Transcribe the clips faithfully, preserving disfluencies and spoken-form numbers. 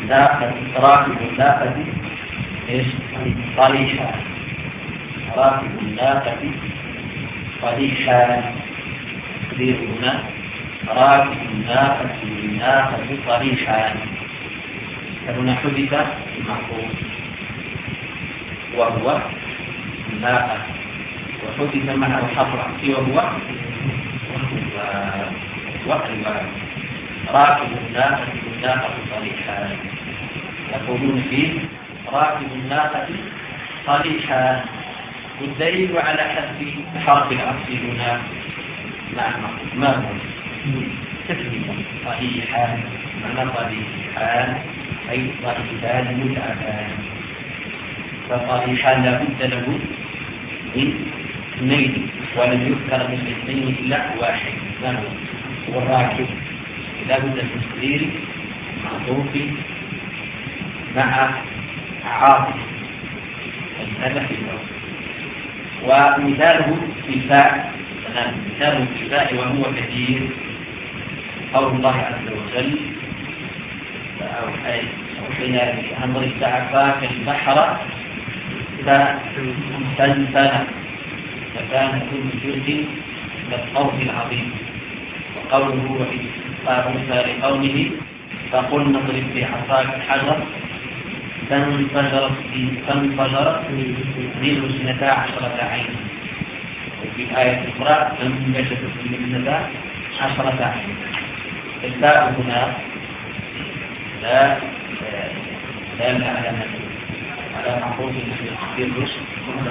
الناقة راكب الناقة إيش طريحا راكب الناقة طريحا تقدير هنا راكب الناقة الناقة طريحا فهنا حدث المعقول وهو الناقة وحدث معه حرف العطف وهو والواو راكب الناقة الناقة طريحا يقولون فيه راكب الناقة طريحا والدليل على حذف حرف العطف هنا ما هو تكلمة طريحا معنى طريحان أي طريحان متعبان فطريحان لابد له من اثنين ولم يذكر من الاثنين إلا واحد ما هو والراكب لابد من تقدير معطوف مع عاطف هذا في الأول ومثاله في الفاء مثاله في الفاء وهو كثير قول الله عز وجل أوحينا بأمر استعفاك البحر فاستنفذ فكان كل جزء كالطرف العظيم وقوله وإذ قال موسى لقومه فقلنا اضرب بعصاك الحجر فانفجرت فانفجرت منه اثنتا عشرة عين وفي آية أخرى فانبجست منه اثنتا عشرة عين الباء هنا لا لا علامة على معروف في الرشد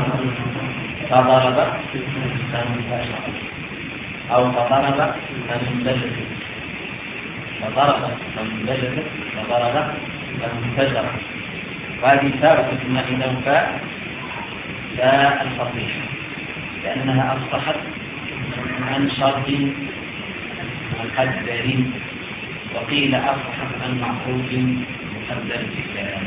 فضرب فانفجر أو فضرب فانبجست فضرب فانبجست فضرب فانفجر وهذه ثابتة ما إنه فاء لا الفصيحة لأنها أصبحت عن شرط مقدر وقيل أصبحت عن معقول مقدر في الكلام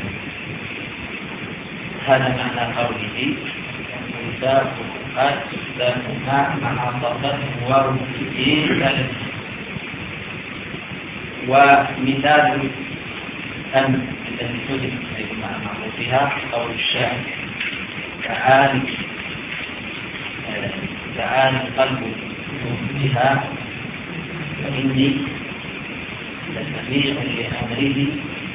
هذا معنى قوله وذاك قد ذاك مع صفات واو في ثالث ومثال أن الذي تجد مع معروفها قول الشاعر تعالي تعالي القلب بها فإني لسميع لأمره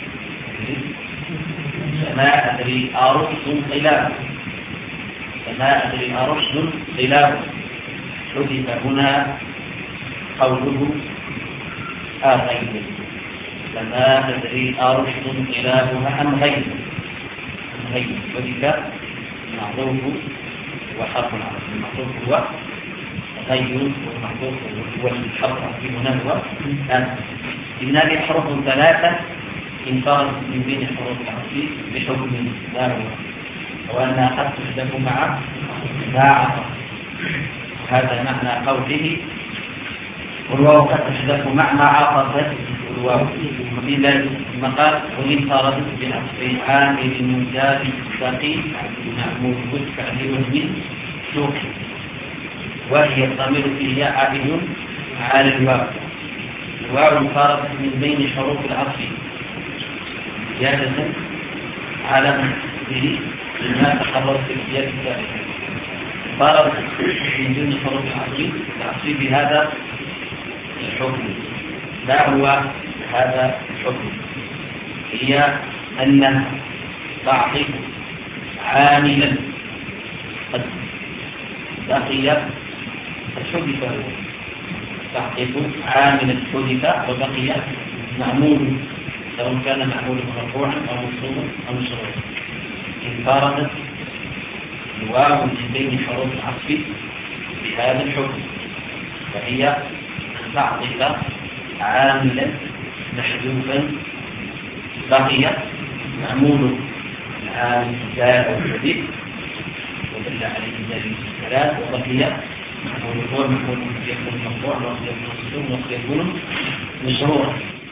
فما أدري أرشد خلاف فما أدري أرشد خلاف حدث هنا قوله آخير فما أدري أرشد خلافها أم غير أم غير وذلك المعروف وحرف العرب المعروف هو غير والمعروف هو الحرف في هنا هو أم إن هذه الحروف ثلاثة انفرد من بين حروف العرب بحكم ما هو وأنها قد تحدث مع مع هذا معنى قوله والواو قد تحدث مع معاطفة الواو وفي ذلك المقال وانفردت بأصل عامل المجال الثقيل معمول بالفعل وزن سوق وهي الضمير فيه عائد على الواو الواو انفردت من بين حروف العطف زيادة على به لما تقرر في الزيادة الثالثة فرض من ضمن حروف العطف العطف بهذا الحكم لا هو هذا الحكم هي أنها تعطف عاملا قد بقي الحدث تعطف عاملا حدث وبقي معمول سواء كان معمول مرفوعا أو منصوبا أو مشروعا انفردت الواو من بين حروف العطف بهذا الحكم فهي أن تعطف عاملا محذوفا بقي معمول العامل زاد الحديث ودل عليه النبي الثلاث وبقي معمول الفور معمول يكون مرفوع ويكون يكون مشروع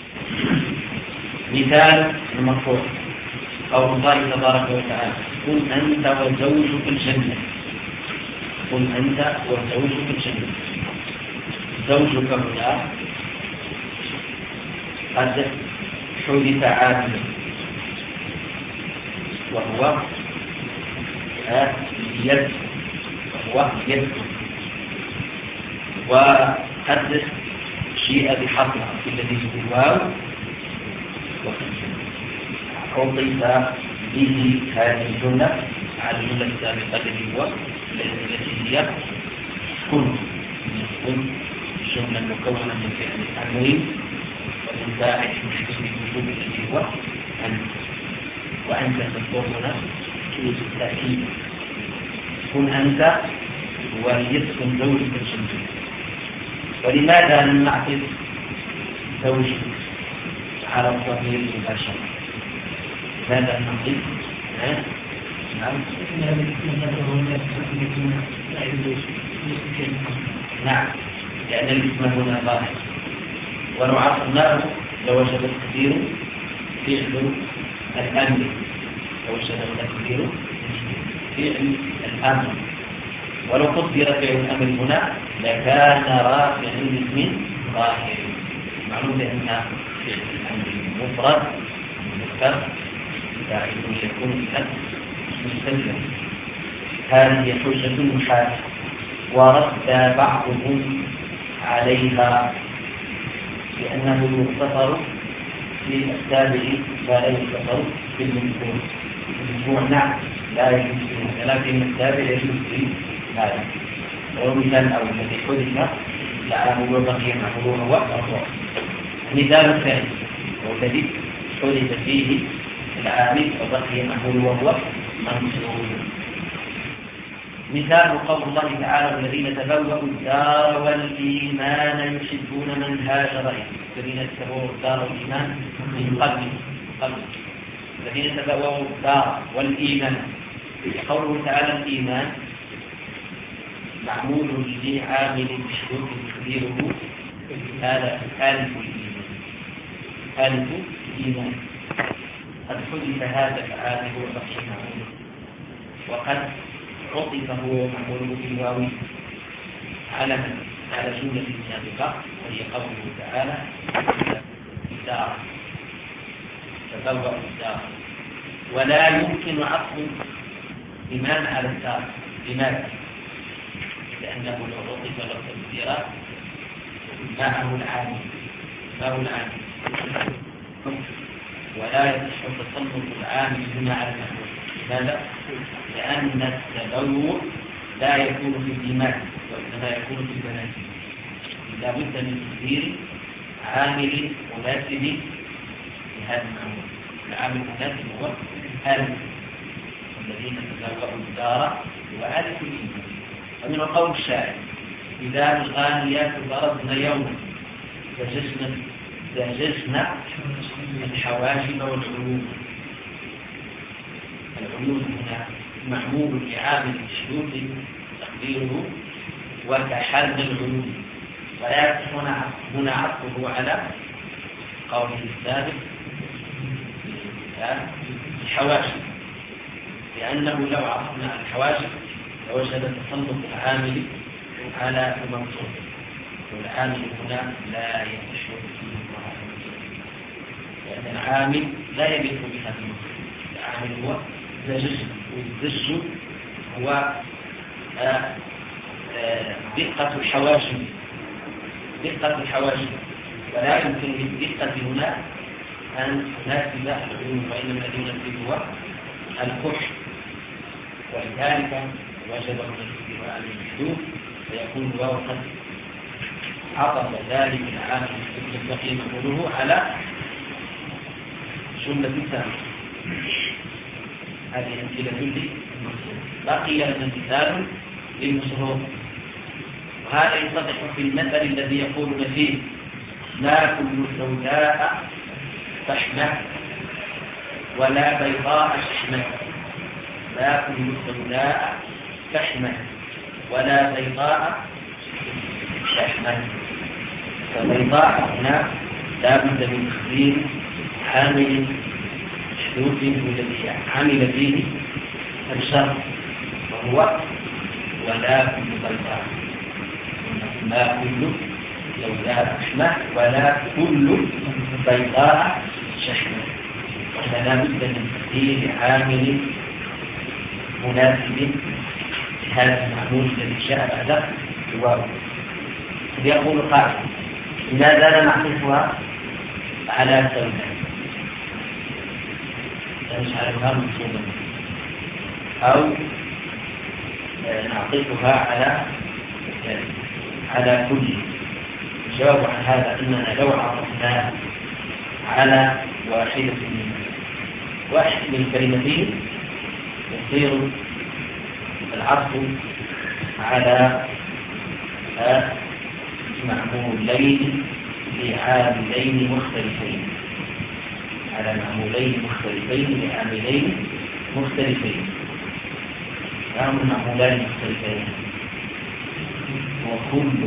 مثال المرفوع قول الله تبارك وتعالى قل أنت وزوجك الجنة قل أنت وزوجك الجنة زوجك هنا قد حدث عاملا وهو يد وهو يد وحدث شيء بحصر الذي هو وأضيف به هذه الجملة على الجملة السابقة التي هو التي هي كن كن جملة مكونة من فعل الأمرين والإنتاج محدث بالوجود الذي هو أنت وأنت تذكر هنا تريد التأكيد كن أنت وليسكن زوجك الجنة. ولماذا لم نعطف زوجك على الضمير المباشر؟ ماذا نعطف؟ نعم نعم لأن الاسم هنا ظاهر ولو عرفناه لوجد الكثير فعل الأمر لوجد الكثير فعل الأمر ولو قدر فعل الأمر هنا لكان رافع الاسم ظاهر. معلوم بأن فعل الأمر مفرد مذكر فاعل يكون بأن مستلزم. هذه حجة محاكاة ورد بعضهم عليها لأنه يختصر في التابع ولا يختصر في المذكور. المذكور نعم لا يجوز فيه لكن التابع يجوز فيه هذا. ومثال أول الذي حدث لعله وبقي معه هو الرفع. مثال الثاني والذي حدث فيه العامل وبقي معه وهو منصوب. مثال قول الله تعالى الذين تبوأوا الدار والإيمان يحبون من هاجر إليهم. الذين تبوأوا الدار والإيمان من قبل قبل الذين تبوأوا الدار والإيمان. قوله تعالى الإيمان معمول لعامل مشروط تقديره هذا ألف الإيمان ألف الإيمان. قد حدث هذا العامل وبقي معمول وقد عطف هو معمول بالواو على على جملة سابقة وهي قوله تعالى الدار تبوأ الدار. ولا يمكن عطف إيمان على الدار. لماذا؟ لأنه لو عطف لفظ الدار معه العامل معه العامل ولا يصح تسلط العامل هنا على المحمول. لماذا؟ لأن التبوء لا يكون في الإيمان وإنما يكون في البنات. لا بد من تقدير عامل مناسب لهذا المعمول. العامل المناسب هو ألف الذين تبوأوا الدار وألف الإيمان. ومن قول الشاعر إذا الغانيات ضربن يوما زججنا زججنا الحواجب والعلوم. العلوم هنا معمول لعامل مشروط تقديره وكحل العلوم ولا يصح هنا عطفه على قوله السابق الحواشب لأنه لو عطفنا على الحواشب لوجد تسلط العامل على المنصوب والعامل هنا لا يصح لأن العامل لا يليق بهذا المنصوب. العامل هو زجج والزج هو دقة الحواشب دقة الحواشب ولا يمكن للدقة هنا أن تناسب العلوم وإنما الذي يناسب هو الكحل. ولذلك وجب التكبير على المحدود فيكون الواو قد عطف ذلك العامل الذي نقوله على جملة ثانية. هذه أمثلة للمصروف. بقي لنا مثال للمصروف وهذا يتضح في المثل الذي يقولون فيه لا كل سوداء تحمى ولا بيضاء تحمى. لا كل سوداء تحمى ولا بيضاء تحمى. فبيضاء هنا لا بد من تقدير عامل شروط الذي عمل فيه الشرط وهو ولا كل بيضاء. ما كل سوداء تحمى ولا كل بيضاء شحمة. فلا بد من تقدير عامل مناسب لهذا المعمول الذي جاء بعد الواو. يقول قائل لماذا لا نعطفها على سوداء نجعلها منصوبا أو نعطفها على على كل؟ الجواب عن هذا أننا لو عرفنا على واحدة من واحد من الكلمتين يصير العطف على معمولين لعاملين مختلفين على معمولين مختلفين لعاملين مختلفين. هم معمولان مختلفين وكل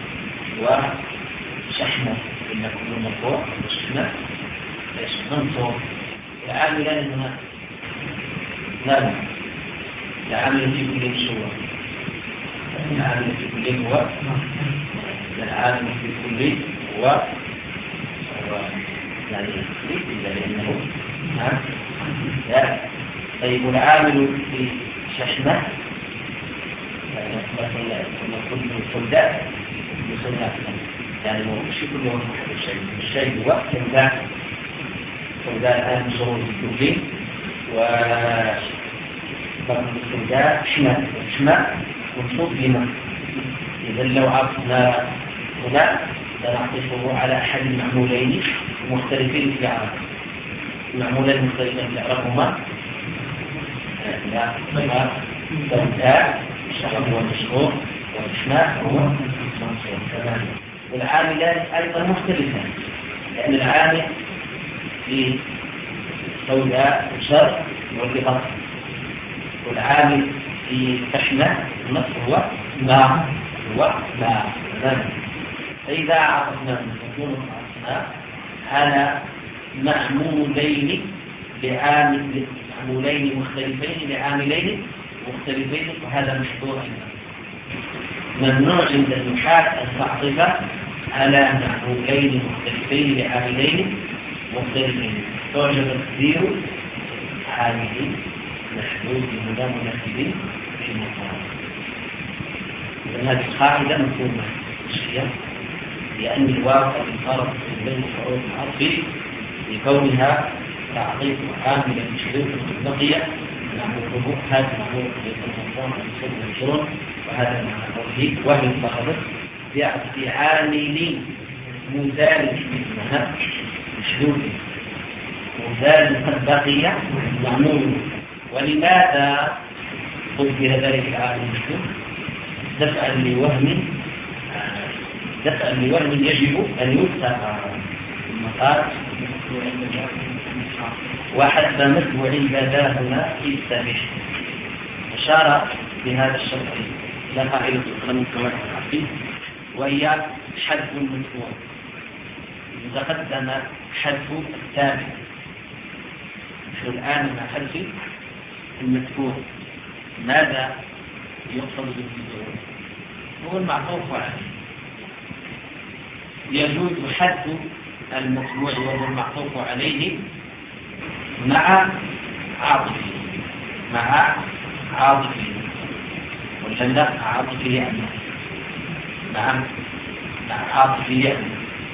وشحنة إن كل مرفوع وشحنة منصوب. العاملان هنا لا العامل في كل شيء العامل في كل هو العامل في كل هو يعني إلا لأنه لا. طيب العامل في شحنة مثلا كل سوداء بسوداء يعني مش كل يوم الشيء الشيء هو سوداء سوداء الآن مصور بالدولين و السوداء شماء شماء منصوب بما. إذا لو عرفنا هنا سنعطفه على أحد المعمولين مختلفين في العرب. المعمولين مختلفين في العرب هما لا سوداء الشحن هو المشهور والشماء هو المنصوب تماما. والعاملان أيضا مختلفان لأن العامل في سوداء الشر والبطن والعامل في شحنة النص هو ما هو ما تماما. فإذا عرفنا نكون عرفنا على معمولين لعامل معمولين مختلفين لعاملين مختلفين وهذا مشهور أيضا. ممنوع عند النحاة أن تعطف على معمولين مختلفين لعاملين مختلفين. توجد تقدير عاملين محدود بهذا مناسبين في المقام. إذن هذه القاعدة مفهومة الشيء لأن الواو قد انفرد بين شعور العرف لكونها تعطيف عامل مشروط بقية نعمله هذا المعمول للمقام المصدر والشرون وهذا المعمول وهي انفردت في عامل مزال منها مشروط مزال قد بقي معمول. ولماذا قلت ذلك العالم المشهور؟ دفعا لوهم دفعا لوهم يجب أن يتقى المقال وحتى متبوع البداء هنا يستبح. أشار بهذا الشرط إلى قاعدة القانون الكوارث العقلي وهي حذف المتبوع. تقدم حذف التابع الآن مع حذف المتبوع. ماذا يقصد بالمتبوع؟ هو المعطوف عليه. يجوز حذف المتبوع وهو المعطوف عليه مع عاطفه مع عاطفه ولا لا عاطفه يعني مع مع عاطفه يعني.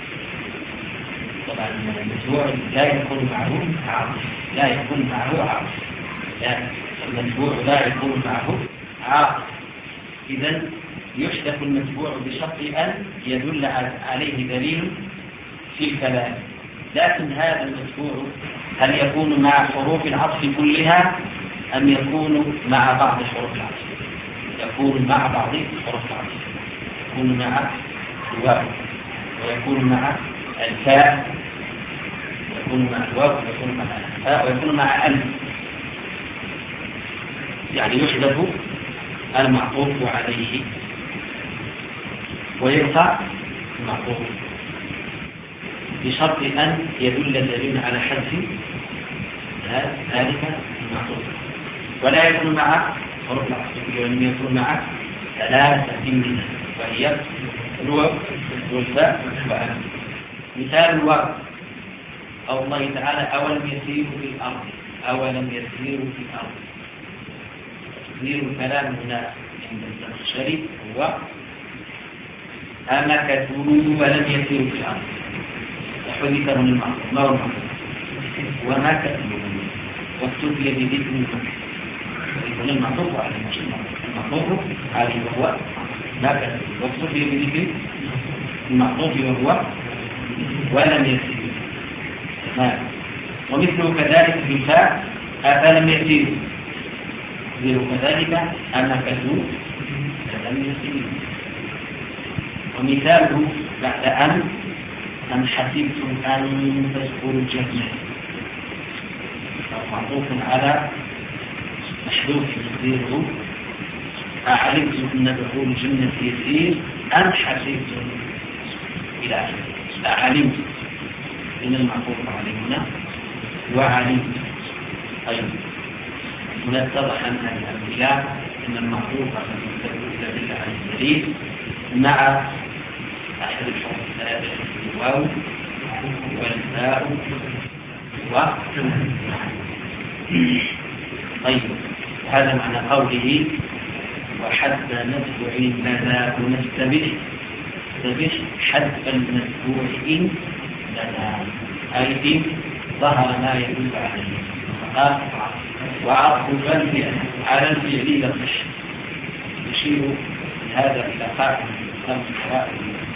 طبعا المتبوع لا يكون معه عاطفه لا يكون معه عاطفه لا المتبوع لا يكون معه عاطفه. إذن يحذف المتبوع بشرط أن يدل عليه دليل في الكلام. لكن هذا المتبوع هل يكون مع حروف العطف كلها أم يكون مع بعض حروف العطف؟ يكون مع بعض حروف العطف. يكون مع الواو ويكون مع الفاء ويكون مع الواو ويكون مع الفاء ويكون مع ألف. يعني يحذف المعطوف عليه ويرفع المعطوف بشرط أن يدل دليل على حذف ذلك المعطوف. ولا يكون مع حروف العطف كل يكون مع ثلاثة منها وهي الواو والفاء والألف. مثال الواو قول الله تعالى أولم يسيروا في الأرض أولم يسيروا في الأرض. تقدير الكلام هنا عند الزمخشري هو أمكثوا ولم يسيروا في الأرض، وحذف من المعصوم ما هو المعصوم وما كتبوا واستفي بذكر يكون المعطوف عليه المعطوف عليه وهو ما كتبوا واستفي بذكر المعطوف وهو ولم يسيروا. ومثله كذلك في الفاء أفلم يسيروا، مثله كذلك أمكثوا فلم يسيروا. ومثاله بعد أن أم حسبتم أن تدخلوا الجنة معطوف على محذوف تقديره أعلمتم أن دخول الجنة يسير أم حسبتم إلى آخره. أعلمتم إن المعطوف عليه هنا وعلمتم أيضا. هنا اتضح أن الأنبياء أن المعطوف الذي على الدليل مع أحد الحروف الواو والباء و طيب. هذا معنى قوله وحتى نتبع لنا ونستبح نستبح حتى المتبوع إن لنا أي إن ظهر ما يدل عليه. قال وعطف الفعل على الفعل يصح يشير هذا إلى قاعدة خمس قواعد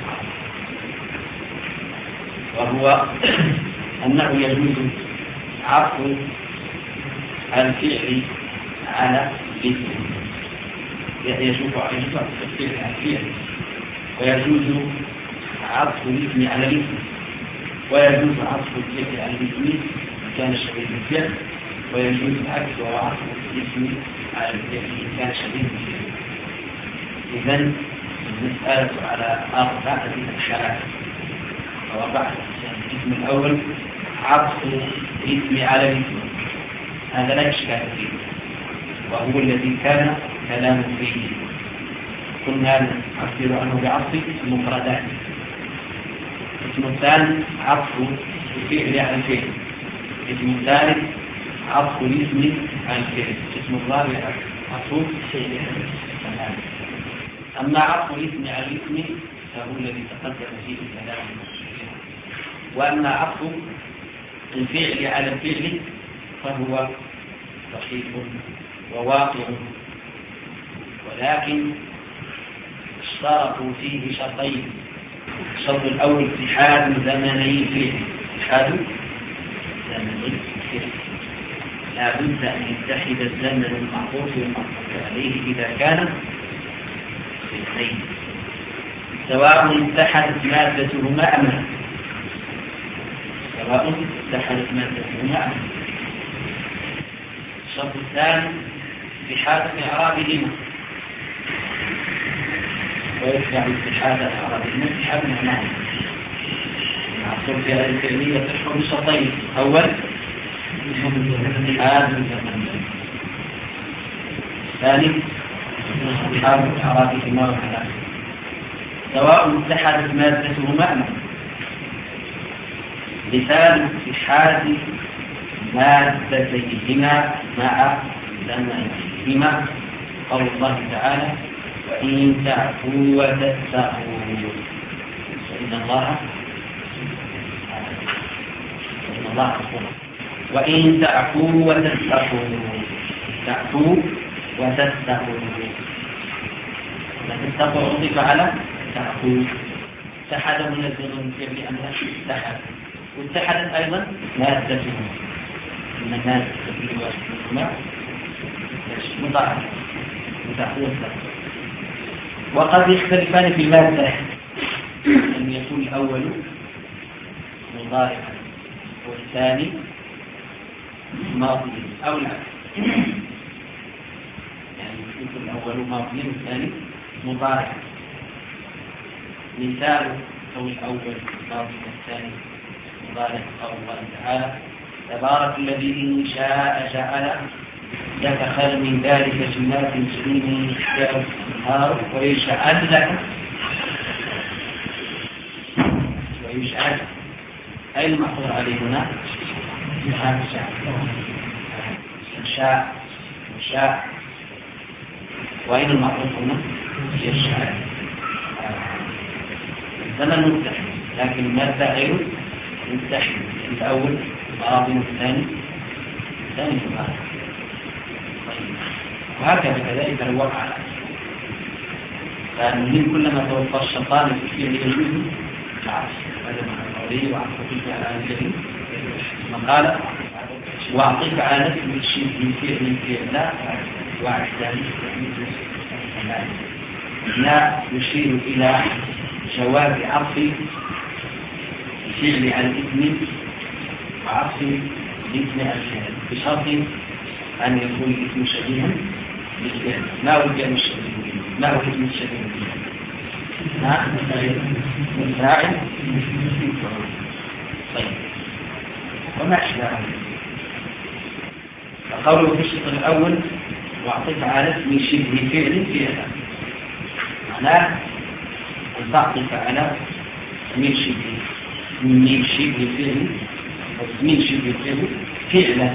وهو أنه يجوز عطف الفعل على الاسم، يجوز عطف الفعل على الفعل، ويجوز عطف الاسم على الاسم، ويجوز عطف الفعل على الاسم إن كان شبيه بالفعل، ويجوز عكس عطف الاسم على الفعل إن كان شبيه بالفعل. إذن المسألة على أربعة أحكام أو أربعة أقسام. الاسم الأول عطف الاسم على الاسم، هذا لا إشكال فيه وهو الذي كان كلام فيه. كنا نعبر عنه بعطف المفردات. الاسم الثاني عطف الفعل على الفعل. الاسم الثالث عطف الاسم على الفعل. الاسم الرابع عطف الفعل على الفعل. أما عطف الاسم على الاسم فهو الذي تقدم فيه الكلام، وأما عطف الفعل على الفعل فهو صحيح وواقع، ولكن اشترطوا فيه شرطين. الشرط الأول اتحاد زمني الفعل، اتحاد زمني الفعل، لا بد أن يتحد الزمن المعطوف والمعطوف عليه إذا كان فعلين سواء اتحدت مادتهما أم لا، سواء اتحدت مادتهما أم لا. الشرط الثاني اتحاد إعرابهما، ويتبع اتحاد إعرابهما اتحاد معناهما. العنصر في هذه الفعلية تشمل شرطين. أول اتحاد الزمن، ثاني اتحاد إعرابهما وكذلك سواء اتحدت مادتهما أم لا. مثال اتحاد مادتيهما مع زمنهما قول الله تعالى وإن تعفوا وتتقوا فإن الله فإن الله غفور. وإن تعفوا وتتقوا، تعفوا وتتقوا، وتتقوا عطف على تعفوا. اتحد من الزمن الفعلي أم لا؟ اتحد. واتحدت أيضا مادتهما، إن المادة التي واسطتهما مضاعفة متعفوة. وقد يختلفان في المادة، أن يكون الأول مضارعا والثاني ماضيا أو العكس، يعني يكون الأول ماضيا والثاني مضارعا. مثال أو الأول ماضي والثاني مضارع قول الله تعالى تبارك الذي إن شاء جعل لك خير من ذلك جنات تجري من تحتها الأنهار ويجعل لك ويجعل أين المعطوف عليه هنا؟ شاء شاء. وأين المعطوف هنا؟ يشاء. الزمن مفتح لكن المادة غير مفتح. الأول ماضي والثاني الثاني ماضي. وهكذا كذلك الوقع. فالمهم كلما توفر الشيطان في فعل يجوز العكس. هذا معنى القولي وعطفك على الجديد. ثم قال وأعطيك على نفس الشيء من فعل من فعل لا وعدان لا يشير إلى جواب عطف الفعل على الاسم وعطف الاسم على الفعل بشرط أن يكون الاسم شبيها بالفعل. ما هو الفعل الشبيه؟ ما هو الاسم الشبيه بالفعل؟ ها؟ الفاعل. طيب وما أشبهه؟ فقوله في الشطر الأول وأعطيك على اسم شبه فعل فعلا معناه أن تعطيك على اسم شبه من شبه فعل واسم شبه فعل فعلا.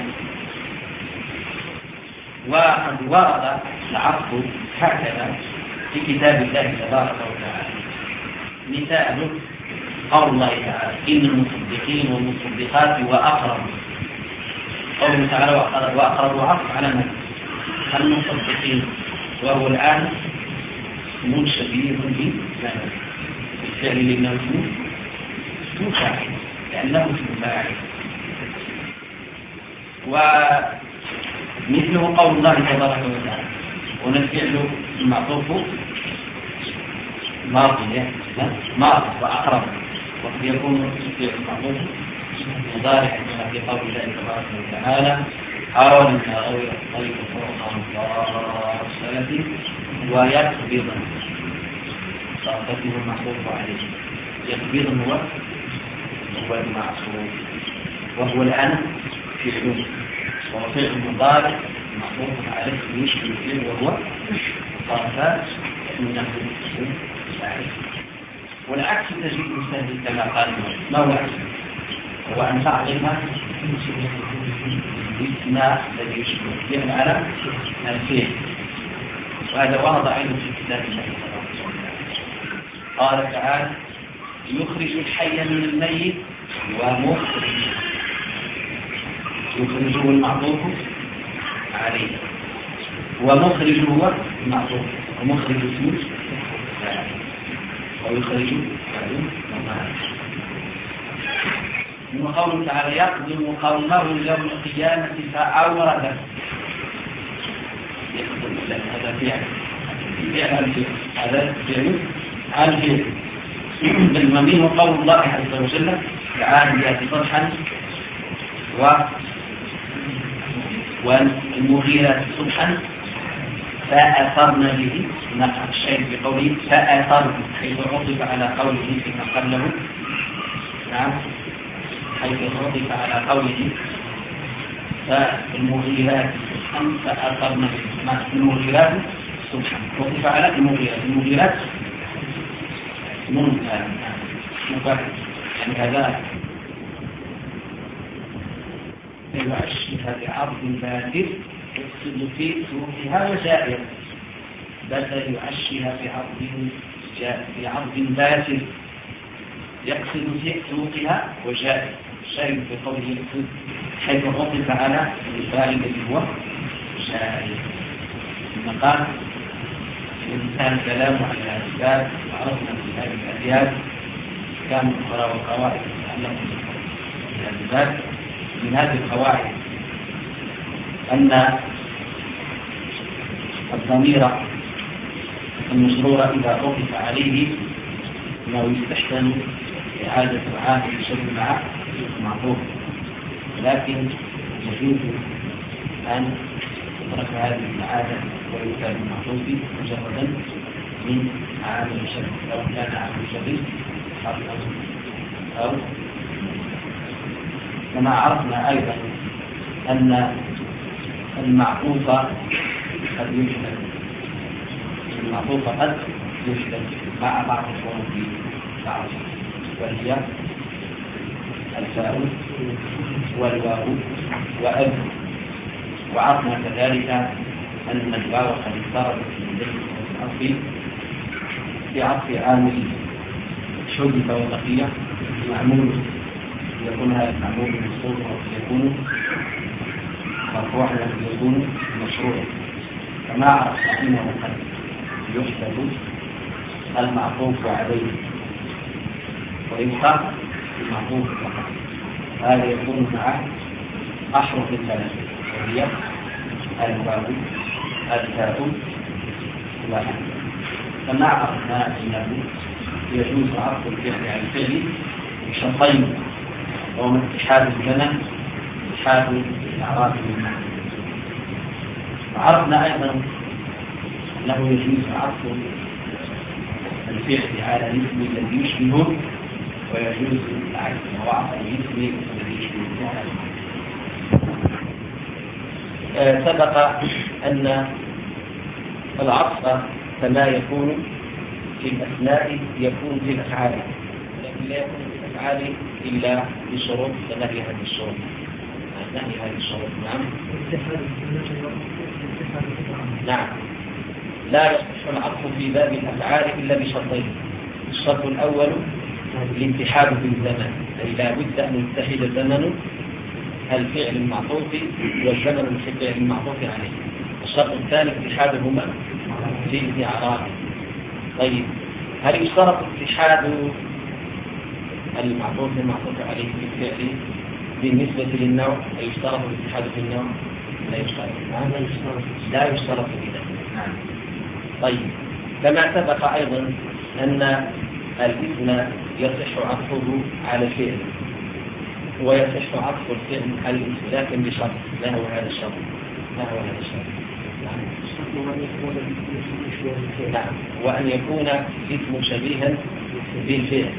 وقد ورد العطف هكذا في كتاب الله تبارك وتعالى. مثال قول الله تعالى إن المصدقين والمصدقات وأقرب. قوله تعالى وأقرب عطف على من؟ المصدقين وهو الآن اسم شبيه به الفعل لأنه اسم فاعل لأنه اسم فاعل. ومثله قول الله تبارك وتعالى ونفعل المعطوف ماضي ماضي وأقرب وقد يكون الفعل المعطوف مضارع كما في قول الله تبارك وتعالى أرنا غير الطيب فوق الصلاة ويقبض صارته المعطوف عليه. يقبض هو هو المعصوم وهو الآن فعل وهو فعل مضارع معطوف عليه يشبه الفعل وهو صارت من والعكس تجد سهل كما قال. ما هو العكس؟ هو أن تعلم الاسم الذي يشبه الفعل على الفعل. وهذا ورد أيضا في كتاب الله قال تعالى يخرج الحي من الميت ومخرج يخرجه المعطوف عليه ومخرج هو المعطوف ومخرج اسمه ويخرج ثم قوله تعالى يقدم قومه يوم القيامة فأورده. يقدم هذا فعل فعل هذا فعل الفعل. الممين قول الله عز وجل تعالى يأتي صبحا و والمغيرات صبحا فأثرن به. نقع الشيء بقوله فأثرن حيث عطف على قوله فيما قبله. نعم حيث عطف على قوله فالمغيرات صبحا فأثرن به. المغيرات صبحا عطف على المغيرات. المغيرات منفعل منفعل يعني هذا يعشها بعرض بادر يقصد في سوقها وجائر. بدل يعشها بعرض بعرض باسل يقصد في سوقها وجائر. الشاهد في قوله يقصد حيث عطف على الفاعل الذي هو جائر. ثم قال الإنسان كلام على الأسباب وعرفنا من هذه الأبيات كان أخرى وقواعد تتعلق بالأسباب. من هذه القواعد أن الضمير المسرور إذا عطف عليه أنه يستحسن إعادة العامل بشكل مع معروف لكن يجوز أن تترك هذه العادة ويكاد المعروف مجردا من عامل الشرك سواء كان عامل الشرك أو كما عرفنا أيضا أن المعطوف قد يشمل المعطوف قد يشمل مع بعض الحروف بعض وهي الفاء والواو وأب. وعرفنا كذلك أن الواو قد اضطربت في العطف في عطف عامل حذف وبقية معمول يكون هذا المعمول منصوب يكون مرفوعا يكون مشروعا، كما عرفنا أنه قد يحذف المعطوف عليه ويبقى المعطوف فقط. هذا يكون مع أحرف الثلاثة وهي الواو الفاء والألف. كما عرفنا أنه يجوز عرض الفعل على الفعل بشرطين، وهما اتحاد الزمن اتحاد الأعراف بالمعنى. وعرفنا أيضا أنه يجوز عرض الفعل على الاسم الذي يشبهه، ويجوز العكس وعرض الاسم الذي يشبهه. آه سبق أن العطف كما يكون في الأسماء يكون في الأفعال، لكن لا يكون في الأفعال إلا بشروط تنهي هذه الشروط. نهي هذه الشروط. نعم نعم لا يصح العطف في باب الأفعال إلا بشرطين. الشرط الأول الاتحاد في الزمن، أي لا بد أن يتحد زمن الفعل المعطوف والزمن الفعل المعطوف عليه. الشرط الثاني اتحادهما في الإعراب. طيب، هل يشترط اتحاد المعطوف المعطوف عليه في الفعل بالنسبة للنوع؟ هل يشترط الاتحاد في النوع؟ لا يشترط. لا يشترط إذا. نعم. طيب، كما سبق أيضا أن الاسم يصح عطفه على الفعل ويصح عطف الفعل على الاسم، لكن بشرط. ما هو هذا الشرط؟ ما هو هذا الشرط؟ نعم، وأن يكون اسم شبيها بالفعل.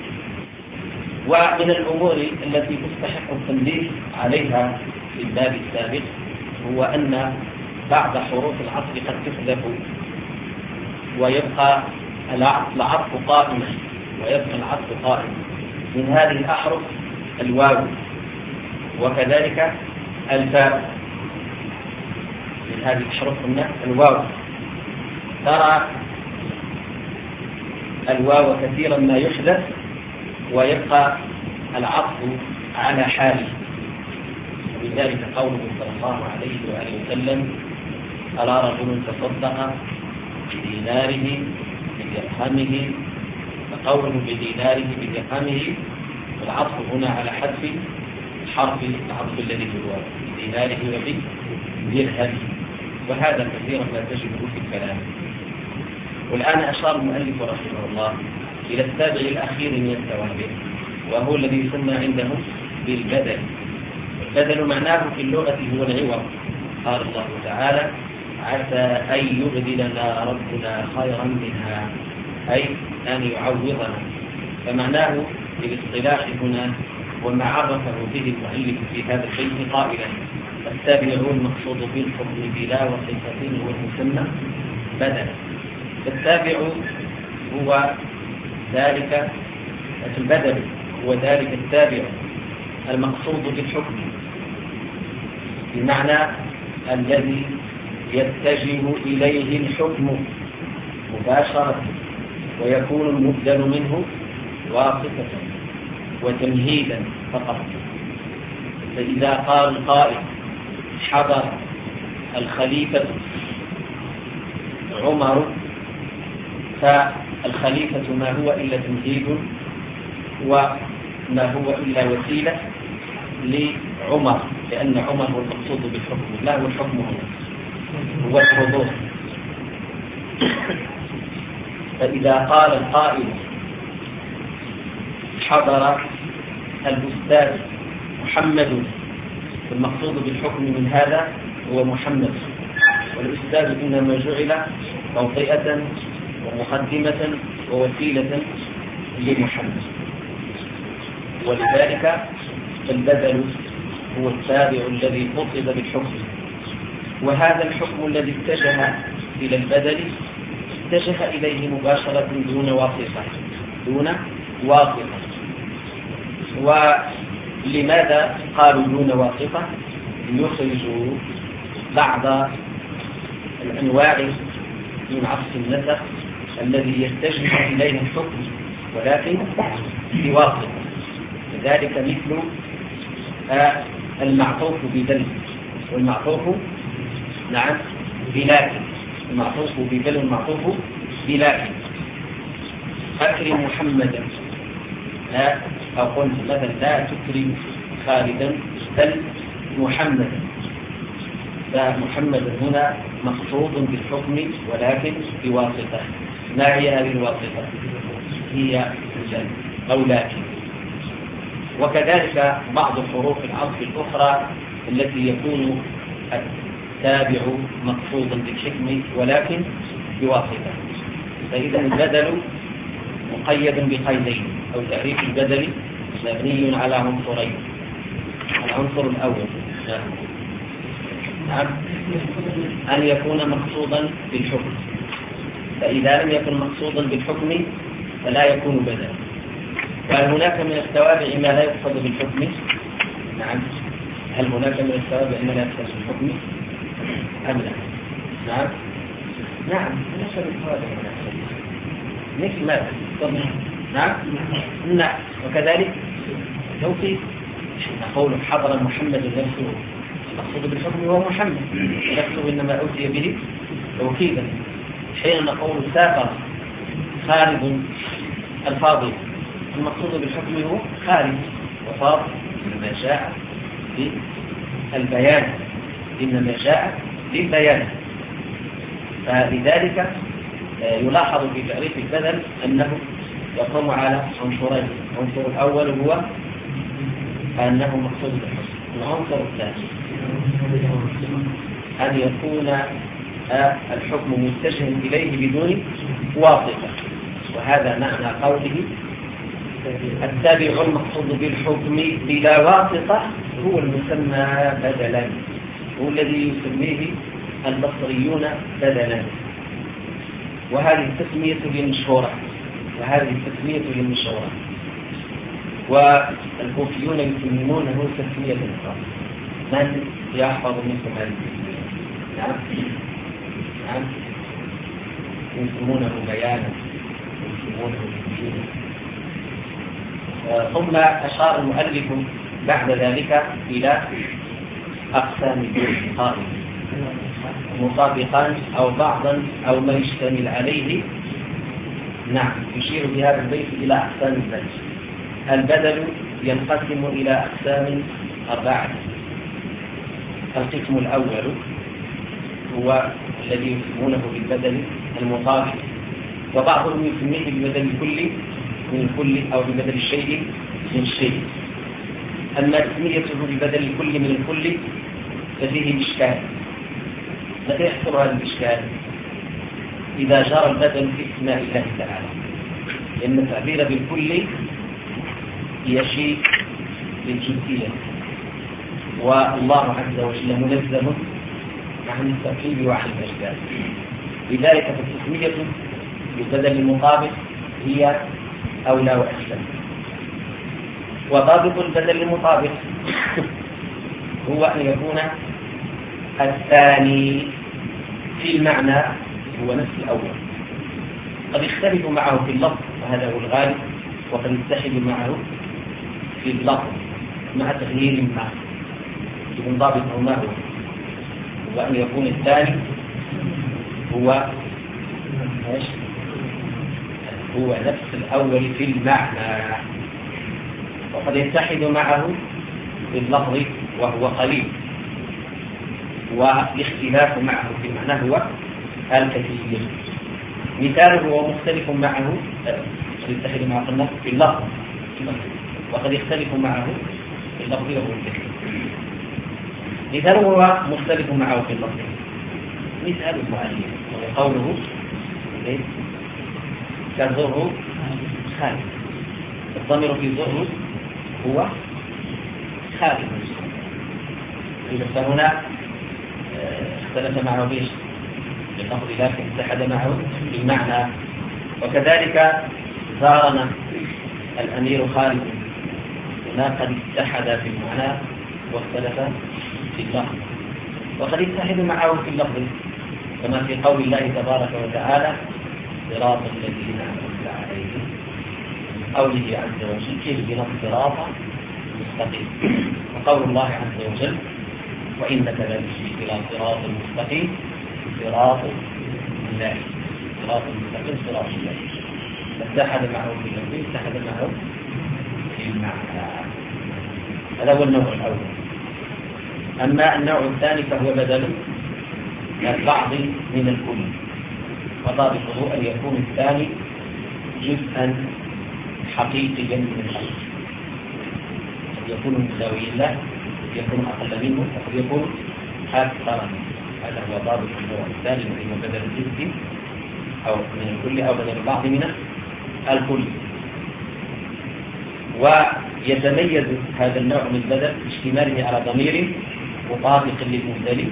ومن الأمور التي تستحق التنبيه عليها في الباب السابق هو أن بعض حروف العطف قد تحذف ويبقى العطف قائما ويبقى العطف قائما. من هذه الأحرف الواو وكذلك الفاء. من هذه الحروف الواو، ترى الواو كثيرا ما يحدث ويبقى العطف على حاله. ولذلك قوله صلى الله عليه وآله وسلم: أرى رجل تصدق بديناره بدرهمه، فقوله بديناره بدرهمه العطف هنا على حذف حرف العطف الذي في الواو، بديناره وبدرهمه، وهذا كثيرا لا تجده في الكلام. والآن أشار المؤلف رحمه الله إلى التابع الأخير من التوابع، وهو الذي يسمى عندهم بالبدل. البدل معناه في اللغة هو العوض. قال الله تعالى: عسى أن يبدلنا ربنا خيرا منها، أي أن يعوضنا. فمعناه بالاصطلاح هنا وما عرفه به المؤلف في هذا البيت قائلا: التابع هو المقصود بالحكم بلا وصفة والمسمى بدلا. التابع هو ذلك البدل، هو ذلك التابع المقصود بالحكم، بمعنى الذي يتجه إليه الحكم مباشرة، ويكون المبدل منه واسطة وتمهيدا فقط. فإذا قال القائل: حضر الخليفة عمر، فالخليفة ما هو إلا تمهيد وما هو إلا وسيلة لعمر، لأن عمر هو المقصود بالحكم، لا هو الحكم هنا هو الحضور. فإذا قال القائل: حضر الأستاذ محمد، المقصود بالحكم من هذا هو محمد، والأستاذ إنما جعل توطئة ومقدمة ووسيلة لمحمد. ولذلك البدل هو التابع الذي قصد بالحكم، وهذا الحكم الذي اتجه إلى البدل اتجه إليه مباشرة دون واسطة دون واسطة ولماذا قالوا دون واسطة؟ يخرجوا بعض الأنواع من عطف النسق الذي يتجه إليه الحكم ولكن بواسطة، ذلك مثل آه المعطوف بدل والمعطوف نعم بلكن، المعطوف بدل والمعطوف بلكن. أكرم محمدا، لا أو قلت مثلا لا تكرم خالدا بل محمدا، فمحمد هنا مقصود بالحكم ولكن بواسطة. ما هي هذه الواسطة؟ هي الجل أو لكن. وكذلك بعض حروف العطف الأخرى التي يكون التابع مقصودا بالحكم ولكن بواسطة. فإذا البدل مقيد بقيدين، أو تعريف البدل مبني على عنصرين. العنصر الأول نعم أن يكون مقصودا بالحكم، فإذا لم يكن مقصودا بالحكم فلا يكون بدلا. وهل هناك من التوابع ما لا يقصد بالحكم؟ نعم. هل هناك من التوابع ما لا يقصد بالحكم أم لا؟ نعم نعم هناك من التوابع ما لا يقصد مثل ماذا؟ نعم نعم. وكذلك لو في نقول حضر محمد نفسه المقصود بالحكم هو محمد نفسه إنما أوتي به توكيدا. حين نقول سافر خالد الفاضل المقصود بالحكم هو خالد، وفاضل إنما جاء للبيان، إنما جاء للبيان. فلذلك يلاحظ في تعريف البدل أنه يقوم على عنصرين. العنصر الأول هو أنه مقصود بالحكم. العنصر الثاني أن يكون الحكم متجه إليه بدون واسطة، وهذا معنى قوله التابع المقصود بالحكم بلا واسطة هو المسمى بدلا، هو الذي يسميه البصريون بدلا. وهذه التسمية للمشهورة وهذه التسمية للمشهورة والكوفيون يسمونه تسمية أخرى. من يحفظ منكم هذه التسمية؟ نعم نعم يسمونه بيانا يسمونه تسمية. ثم أشار المؤلف بعد ذلك إلى أقسام القائل مطابقا أو بعضا أو ما يشتمل عليه. نعم يشير في هذا البيت إلى أقسام البدل. البدل ينقسم إلى أقسام أربعة. القسم الأول هو الذي يسمونه بالبدل المطابق، وبعضهم يسميه بالبدل الكلي من الكل أو ببدل الشيء من الشيء. أما تسميته ببدل الكل من الكل ففيه إشكال. متى يحصل هذا الإشكال؟ إذا جرى البدل في اسماء الله تعالى، لأن التعبير بالكل هي شيء للجنسية، والله عز وجل منزه عن التركيب وعن الأشكال. لذلك فالتسمية بالبدل المطابق هي أولى وأحسن. وضابط البدل المطابق هو أن يكون الثاني في المعنى هو نفس الأول. قد يختلف معه في اللفظ وهذا هو الغالب، وقد يتحد معه في اللفظ مع تغيير ما يكون ضابطه ما هو، وأن يكون الثاني هو ايش؟ هو نفس الأول في المعنى، وقد يتحد معه في اللفظ وهو قليل، والاختلاف معه في المعنى هو الكثير. مثاله هو مختلف معه قد يتحد معه في اللفظ وقد يختلف معه في اللفظ وهو الكثير. مثاله هو مختلف معه في اللفظ مثال المؤلف وقوله كالزر خالد. الضمير في زر هو خالد، إذا فهنا اختلف معه بيش باللفظ لكن اتحد معه بالمعنى. وكذلك زارنا الأمير خالد هنا قد اتحدا في المعنى واختلفا في اللفظ، وقد اتحدوا معه في اللفظ كما في قول الله تبارك وتعالى صراط الذين أنعمت عليهم، قوله عز وجل اهدنا الصراط المستقيم، وقول الله عز وجل وإنك لتهدي إلى صراط مستقيم صراط الله، صراط المستقيم صراط الله، اتحد معه في اللفظ اتحد معه في المعنى. هذا هو النوع الأول. أما النوع الثاني فهو بدل البعض من الكل، وضابطه أن يكون الثاني جزءا حقيقيا من الأصل، قد يكون مساويا له، قد يكون أقل منه، وقد يكون أكثر منه. هذا هو ضابط النوع الثاني من بدل الجزء أو من الكل أو بدل البعض من الكل. ويتميز هذا النوع من البدل باشتماله على ضمير مطابق للمبتدئ.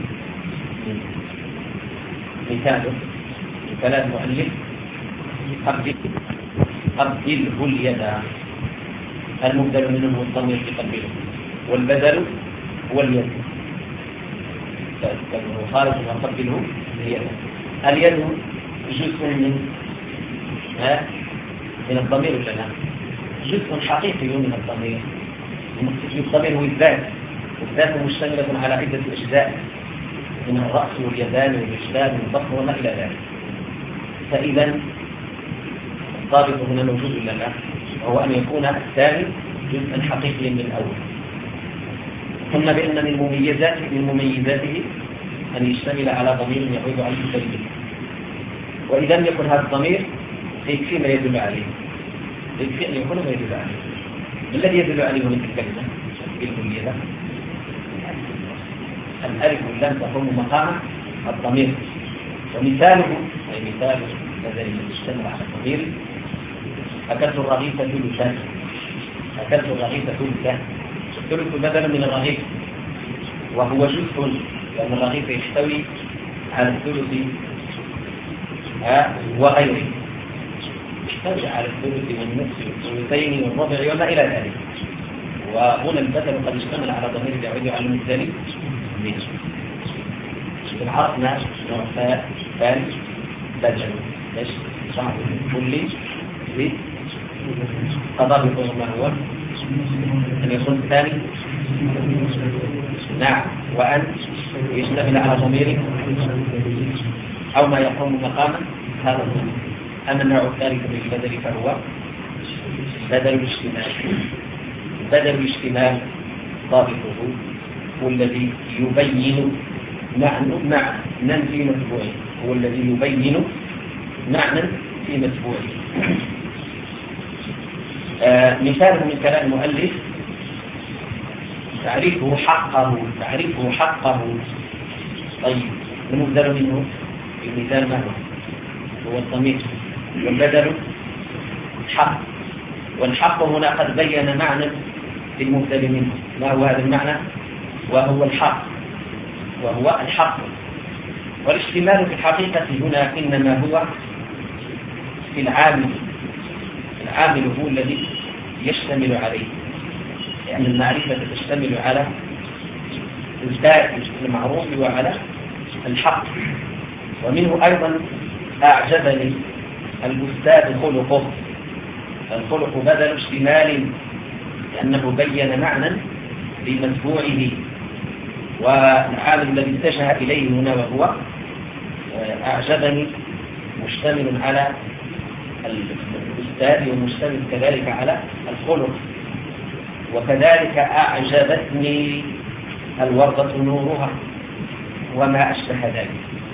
مثاله كلام المؤلف قبل قبله اليد، المبدل منه هو الضمير يقبله، والبدل هو اليد، خارج ما قبله اليد. اليد جزء من ها من الضمير ولا لا؟ جزء حقيقي من الضمير. الضمير هو الذات، والذات مشتملة على عدة أجزاء من الرأس واليدان والرجلان والبطن وما إلى ذلك. فإذا الضابط هنا موجود ولا لا؟ وهو أن يكون الثاني جزءا حقيقيا من الأول. قلنا بأن من مميزاته من مميزاته أن يشتمل على ضمير يعود على الكلمة، وإذا لم يكن هذا الضمير فيكفي ما يدل عليه، يكفي أن يكون ما يدل عليه. الذي يدل عليه من الكلمة بالكلية الألف واللام تقوم مقام الضمير. ومثاله أي مثال الذي يشتمل على الضمير أكلت الرغيف ثلثا، أكلت الرغيف ثلثا، الثلث بدلا من الرغيف وهو جزء، لأن الرغيف يحتوي على الثلث وغيره، يحتوي على الثلث والنصف والثلثين والربع وما إلى ذلك. وهنا البدل قد اشتمل على ضمير يعود على المثال منه. في عرفنا نوع ثالث بدل ايش؟ صعب كلي تضابط ما هو أن يكون الثاني نعم، وأن يشتمل على ضمير أو ما يقوم مقاما هذا الضمير. أما النوع الثالث من البدل فهو بدل الاشتمال. بدل الاشتمال ضابطه هو الذي يبين معنى معنى في متبوعه، هو الذي يبين معنى في متبوعه. آه مثاله من كلام المؤلف تعريفه حقه، تعريفه حقه. طيب المبدل منه المثال ما هو؟ هو الضمير، والبدل حق، والحق هنا قد بين معنى في المبدل منه. ما هو هذا المعنى؟ وهو الحق، وهو الحق. والاشتمال في الحقيقة هنا إنما هو في العامل، العامل هو الذي يشتمل عليه، يعني المعرفة تشتمل على الذات المعروف وعلى الحق. ومنه أيضا أعجبني الأستاذ خلقه، الخلق بدل اشتمال لأنه بين معنى لمتبوعه، والعامل الذي اتجه إليه هنا وهو أعجبني مشتمل على الأستاذ ومشتمل كذلك على الخلق. وكذلك أعجبتني الوردة نورها وما أشبه ذلك.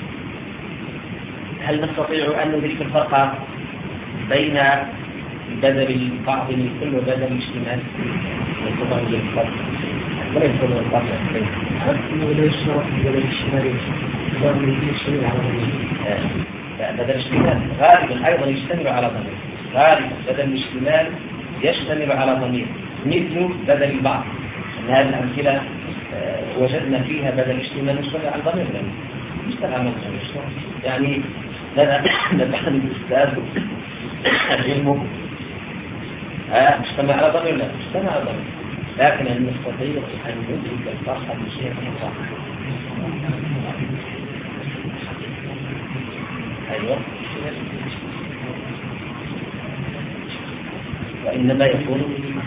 هل نستطيع أن ندرك الفرق بين بدل البعض من الكل وبدل الاشتمال؟ نستطيع ندرك الفرق ولا يستطيع الفرق ولا يشترط بدل الاشتمال يشتمل على ضمير. بدل الاشتمال غالبا أيضا يشتمل على ضمير، غالبا بدل الاشتمال يشتمل على ضمير، مثل بدل البعض. أن هذه الأمثلة وجدنا فيها بدل الاشتمال يشتمل على ضمير، يشتمل على ضمير. يعني لنا نتحدث الأستاذ العلم مشتمل على ضمير، لا مشتمل على ضمير. لكن المستطيع أن يدرك الفرق بشيء صح. أيوة. وإنما يكون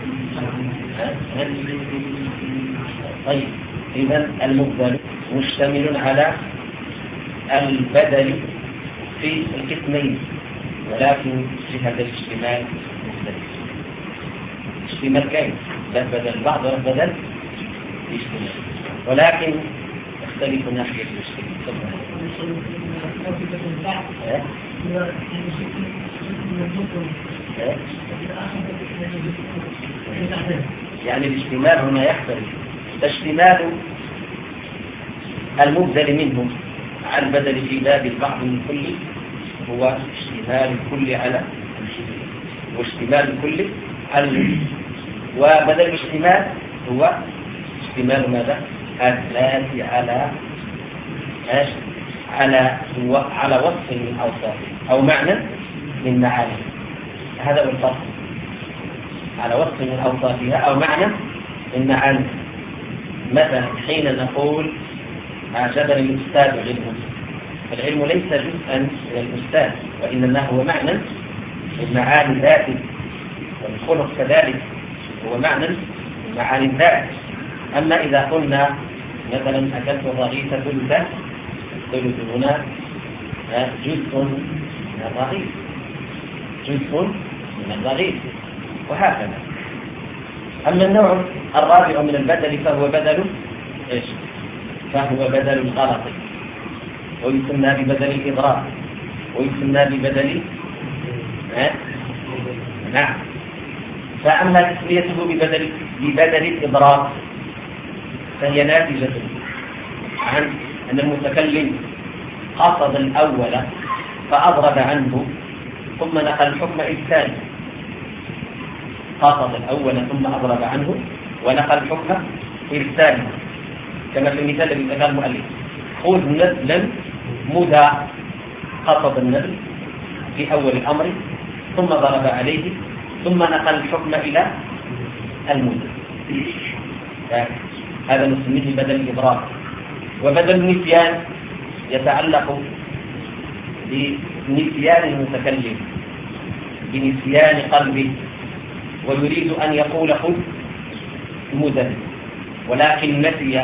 طيب. إذن المبدل مشتمل على البدل في القسمين، ولكن جهة الاشتمال مختلف. اشتمال كيف؟ لا بدل بعض ولا بدل اشتمال، ولكن يختلف ناحية الاشتمال. يعني الاشتمال هنا يختلف. اشتمال المبدل منه على البدل في باب البعض من كل هو اشتمال الكل على واشتمال الكل على، وبدل الاشتمال هو اشتمال ماذا؟ الذات على على على وصف من أوصافه أو معنى من معانيه. هذا هو الفرق، على وصف من أوصافها أو معنى من معانيه. مثلا حين نقول أعجبني الأستاذ علمه، العلم ليس جزءا من الأستاذ، وإنما هو معنى من معاني ذاته، والخلق كذلك هو معنى من معاني الذات. أما إذا قلنا مثلا أكلت الرغيف ثلثا، الثلث هنا جزء من الرغيف، جزء من الرغيف، وهكذا. أما النوع الرابع من البدل فهو بدل إيش؟ فهو بدل الغلط، ويسمى ببدل الإضراب، ويسمى ببدل ها؟ نعم. فأما تسميته ببدل ببدل الإضراب فهي ناتجة عن أن المتكلم قصد الأول فأضرب عنه ثم نقل الحكم الثاني، قصد الأول ثم أضرب عنه ونقل الحكم الثاني، كما في المثال الذي ذكره المؤلف: خذ نبلا مدى، قصد النبل في أول الأمر ثم ضرب عليه ثم نقل الحكم إلى المدى. هذا نسميه بدل الإضراب. وبدل النسيان يتعلق بنسيان المتكلم، بنسيان قلبه، ويريد أن يقول خذ مدى ولكن نسي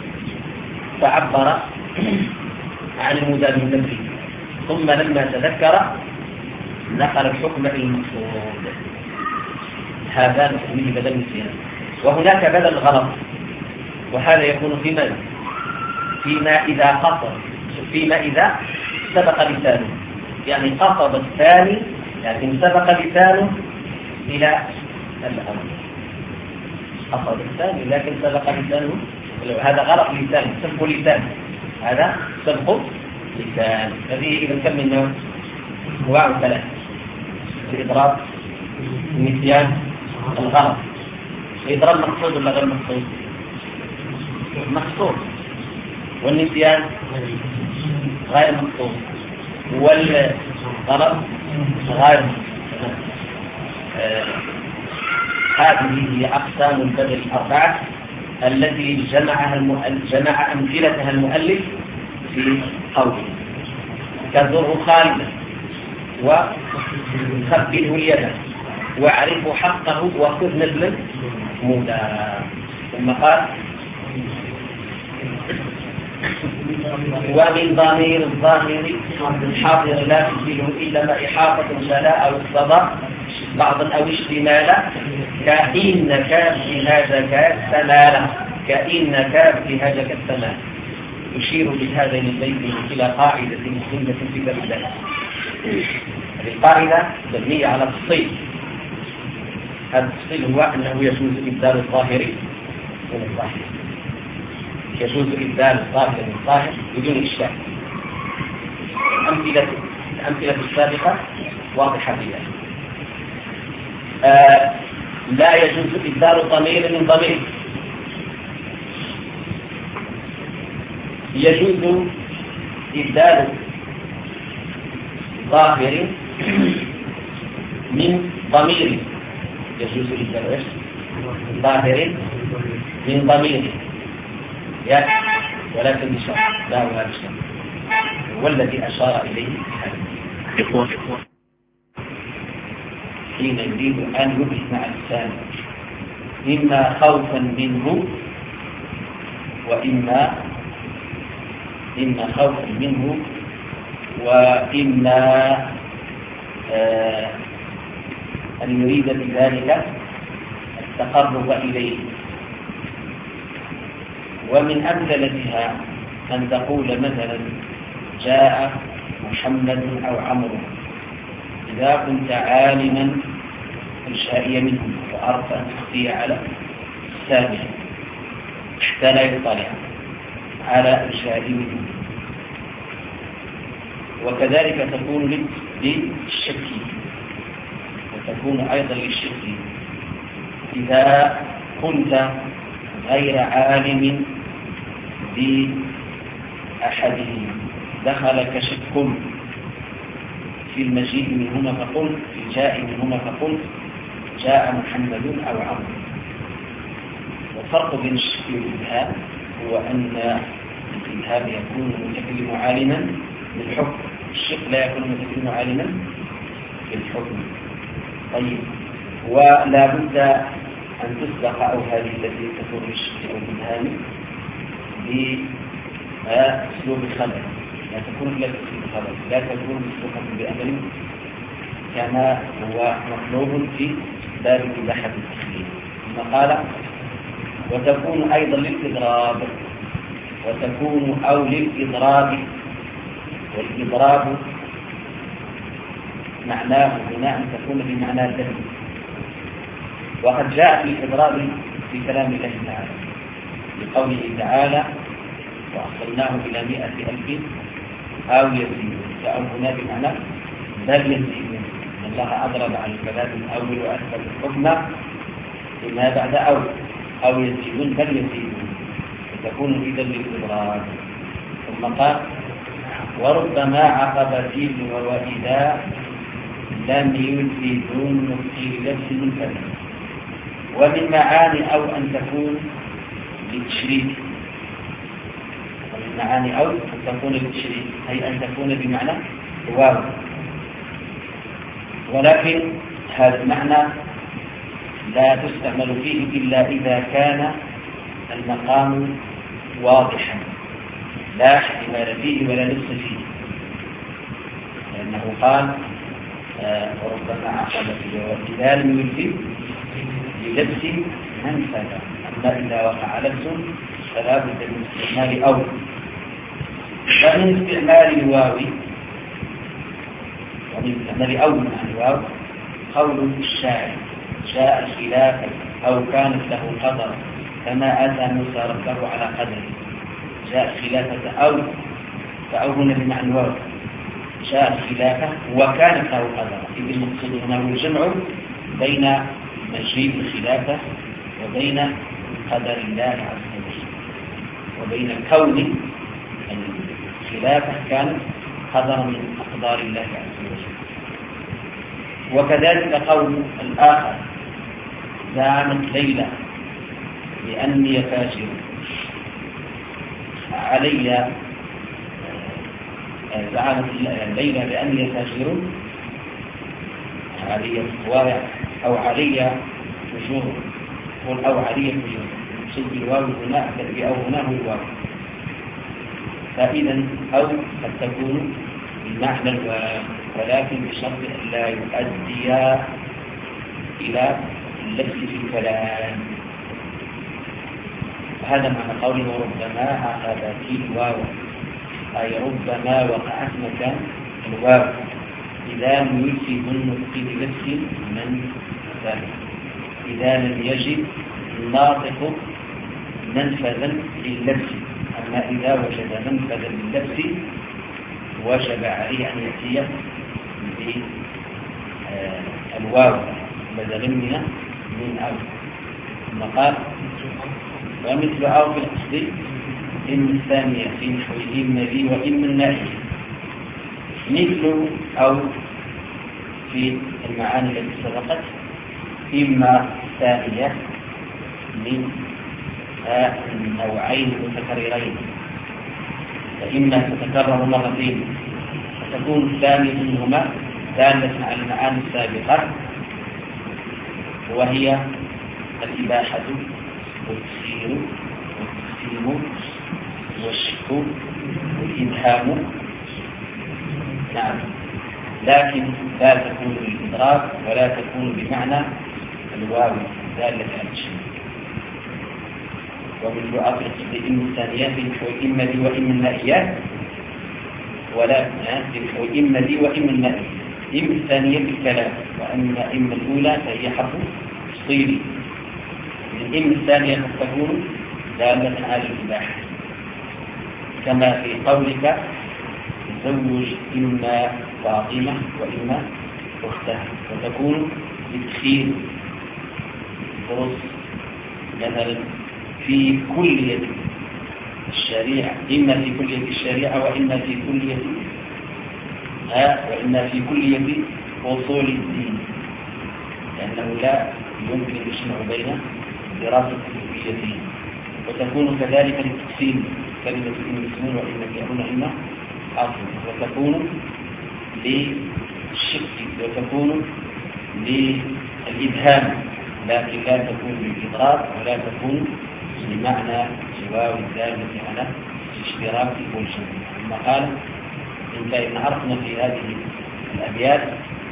فعبر عن المدى من نفسه، ثم لما تذكر نقل الحكم المقصود. هذا نسميه بدل النسيان. وهناك بدل الغلط، وهذا يكون في من؟ فيما إذا قصد، فيما إذا سبق لسانه، يعني قصد الثاني لكن سبق لسانه إلى الأمر. قصد الثاني لكن سبق لسانه، هذا غلط لسان، سبق لسان، هذا سبق لسان. هذه إذا كم من نوع؟ أنواع ثلاث: الإضراب، النسيان، الغلط. الإضراب مقصود ولا غير مقصود؟ مقصود. والنسيان غير مقصود، والغلط غير مقصود. آه. هذه هي أقسام البدل الأربعة التي جمعها المؤلف، جمع أمثلتها المؤلف في قوله: كزره خالدا، وخبره اليد، واعرفوا حقه، وخذ نبلا مدى. ثم قال: ومن ضمير الظاهر الحاضر لا تزيله إلا ما إحاطة شلاء أو اقتضى بعضا أو اشتمالا، كإنك في هذا كالسمالة، كإنك في هذا كالسمالة. يشير بهذين البيتين إلى قاعدة مهمة في باب الله. هذه القاعدة مبنية على التفصيل. هذا التفصيل هو أنه يجوز إبدال الظاهر من الظاهر، يجوز إبدال الظاهر من الظاهر بدون إشكال. الأمثلة الأمثلة السابقة واضحة بها. آه لا يجوز إبدال ضمير من ضمير، يجوز إبدال ظاهر من ضمير، يجوز إبدال ظاهر من ضميره يأتي ولكن بشرط لا ولا بشرط والذي أشار إليه إخوة حين يريد أن يبحث مع الإنسان إما خوفا منه وإما إما خوفا منه وإما آه أن يريد بذلك التقرب إليه. ومن أمثلتها أن تقول مثلا جاء محمد أو عمرو إذا كنت عالما الشائية منه وأردت أن تخفي على السامع حتى لا يطلع على الشائي منه. وكذلك تكون للشك وتكون أيضا للشك إذا كنت غير عالم بأحدهم دخلك شك في المجيء منهما فقل في الجاء منهما فقل جاء محمد أو عمرو. والفرق بين الشك والإبهام هو أن الإبهام يكون المتكلم عالما بالحكم، الشك لا يكون المتكلم عالما بالحكم. طيب، ولا بد أن تسبق أو هذه التي تكون بالشك والإبهام بأسلوب الخبر، لا تكون بلا أسلوب الخبر، لا تكون مسبوقة بأمر كما هو مطلوب في باب إباحة التخليل. ثم قال وتكون أيضا للإضراب، وتكون أو للإضراب، والإضراب معناه هنا أن تكون بمعنى الدم. وقد جاء في الإضراب في كلام الله تعالى بقوله تعالى وأصلناه إلى مئة ألف أو يزيدون، فأو هنا بمعنى بل يزيدون. الله أضرب على الكلام الأول وأثبت الحكم لما بعد أو أو يزيدون بل يزيدون، فتكون إذا للإضراب. ثم قال وربما عقب فيه وإذا لم يزيدون في لبس منفرد. ومن معاني أو أن تكون للتشريك، ومن معاني أو أن تكون للتشريك أي أن تكون بمعنى واو، ولكن هذا المعنى لا تستعمل فيه إلا إذا كان المقام واضحا لا احتمال فيه ولا لبس فيه، لأنه قال آه وربما عقب فيه وإذا لم يلزم للبس منفذ. أما إذا وقع لبس فلا بد من استعمال أو. ومن استعمال الواو ومن استعمال أو مع الواو قول الشاعر جاء الخلافة أو كانت له قدر كما أتى موسى ربه على قدره. جاء الخلافة أو فأو هنا بمعنى الواو جاء الخلافة وكانت له قدر. إذ المقصود هنا هو الجمع بين مجيء الخلافة وبين قدر الله عز وجل، وبين كون الخلافة كانت قدر من أقدار الله عز وجل. وكذلك قول الآخر زعمت ليلى بأني فاجر علي زعمت ليلى بأني فاجر علي الطوارع أو علي فجور، قل أو علي فجور صد الواو هنا أكد أو هنا هو الواو. فإذا أو قد تكون بمعنى الواو ولكن بشرط أن لا يؤدي إلى اللبس في الكلام. هذا معنى قوله ربما عقب فيه الواو أي ربما وقعت مكان الواو إذا لم يلزم النطق بلبس منفذ، إذا لم يجد الناطق منفذا لللبس. أما إذا وجد منفذا لللبس وجب عليه أن يأتي بالواو بدلا من من أو. ثم قال ومثل أو في الأصل إن الثانية في نحو إما ذي وإما النائي. مثل أو في المعاني التي سبقت إما ثانية من نوعين متكررين، فإما تتكرر مرتين فتكون الثانية منهما دالة على المعاني السابقة، وهي الإباحة والتسيير والتقسيم والشك والإبهام. نعم، لكن لا تكون بالإدراك ولا تكون بمعنى الواو دالة على الشيء. ومثل أطلق بإن الثانيات وإما دي وإما النائيات، ولا وإما دي وإما النائيات. إما الثانية بالكلام، وأما إما الأولى فهي حرف تفصيلي. الإما الثانية قد تكون دالة على الإباحة، كما في قولك تزوج إما فاطمة وإما أختها، وتكون بتخير فرص مثلا في كلية الشريعة، إما في كلية الشريعة وإما في كلية ها وإما في كلية أصول الدين، لأنه لا يمكن الجمع بين دراسة الكليتين. وتكون كذلك للتقسيم كلمة إما يسمون وإما يكون إما أصل، وتكون للشك وتكون للإبهام، لكن لا تكون بالإضرار ولا تكون بمعنى جواب الدالة على الاشتراك والجمع. ثم قال إن عرفنا في هذه الأبيات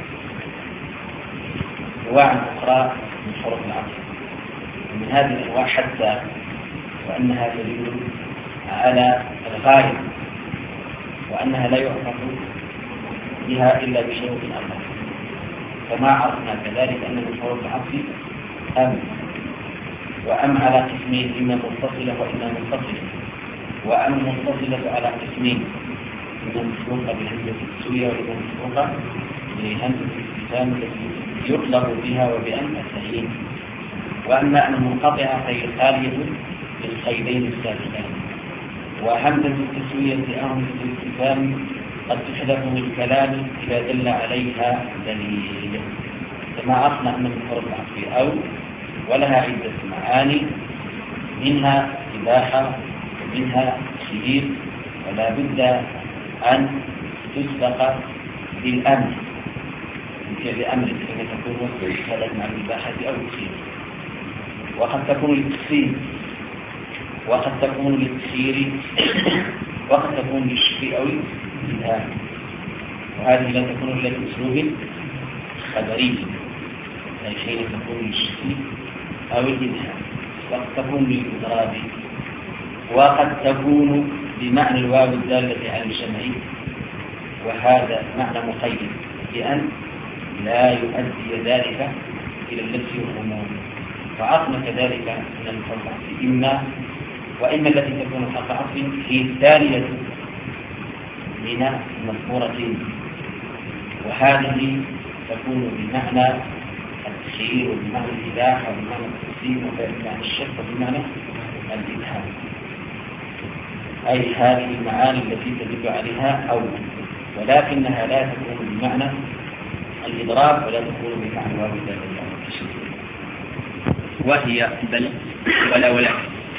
أنواع أخرى من حروف العطف، ومن هذه الأنواع حتى وأنها تدل على الغاية، وأنها لا يعرف بها إلا بشروط أربعة. فما عرفنا كذلك أن من حروف العطف أم، وأم على قسمين، إما متصلة وإما منفصلة. وأم متصلة على قسمين، إما مسبوقة بهمزة التسوية وإما مسبوقة بهمزة الاستفهام التي يطلق بها وبأم التهيين. وأما أن منقطعة فهي خالية للقيدين السابقين. وهمزة التسوية أو همزة الاستفهام قد تحذف من الكلام إذا دل عليها دليل، كما عرفنا أن من حروف العطف أو ولها عدة معاني، منها إباحة ومنها تخيير، ولا بد أن تسبق بالأمر مثل أمر كما تكون وصلت مع الإباحة أو التخيير. وقد تكون للتقسيم، وقد تكون للتخيير، وقد تكون للشك أو الإبهام. وهذه لا تكون إلا بأسلوب خبري، أي حين تكون للشك أو الإبهام. وقد تكون للإضراب، وقد تكون بمعنى الواو الدالة على الجمع، وهذا معنى مقيد بأن لا يؤدي ذلك إلى اللبس والغموض. وعرفنا كذلك أن الحرف العطف إما وإما التي تكون حرف عطف هي الثانية من المذكورتين، وهذه تكون بمعنى التخيير وبمعنى الإباحة وبمعنى التقسيم وبمعنى الشك وبمعنى الإبهام، أي هذه المعاني التي تدل عليها أو، ولكنها لا تكون بمعنى الإضراب ولا تكون بمعنى الواو الدالة على التشريع، وهي بل ولا ولا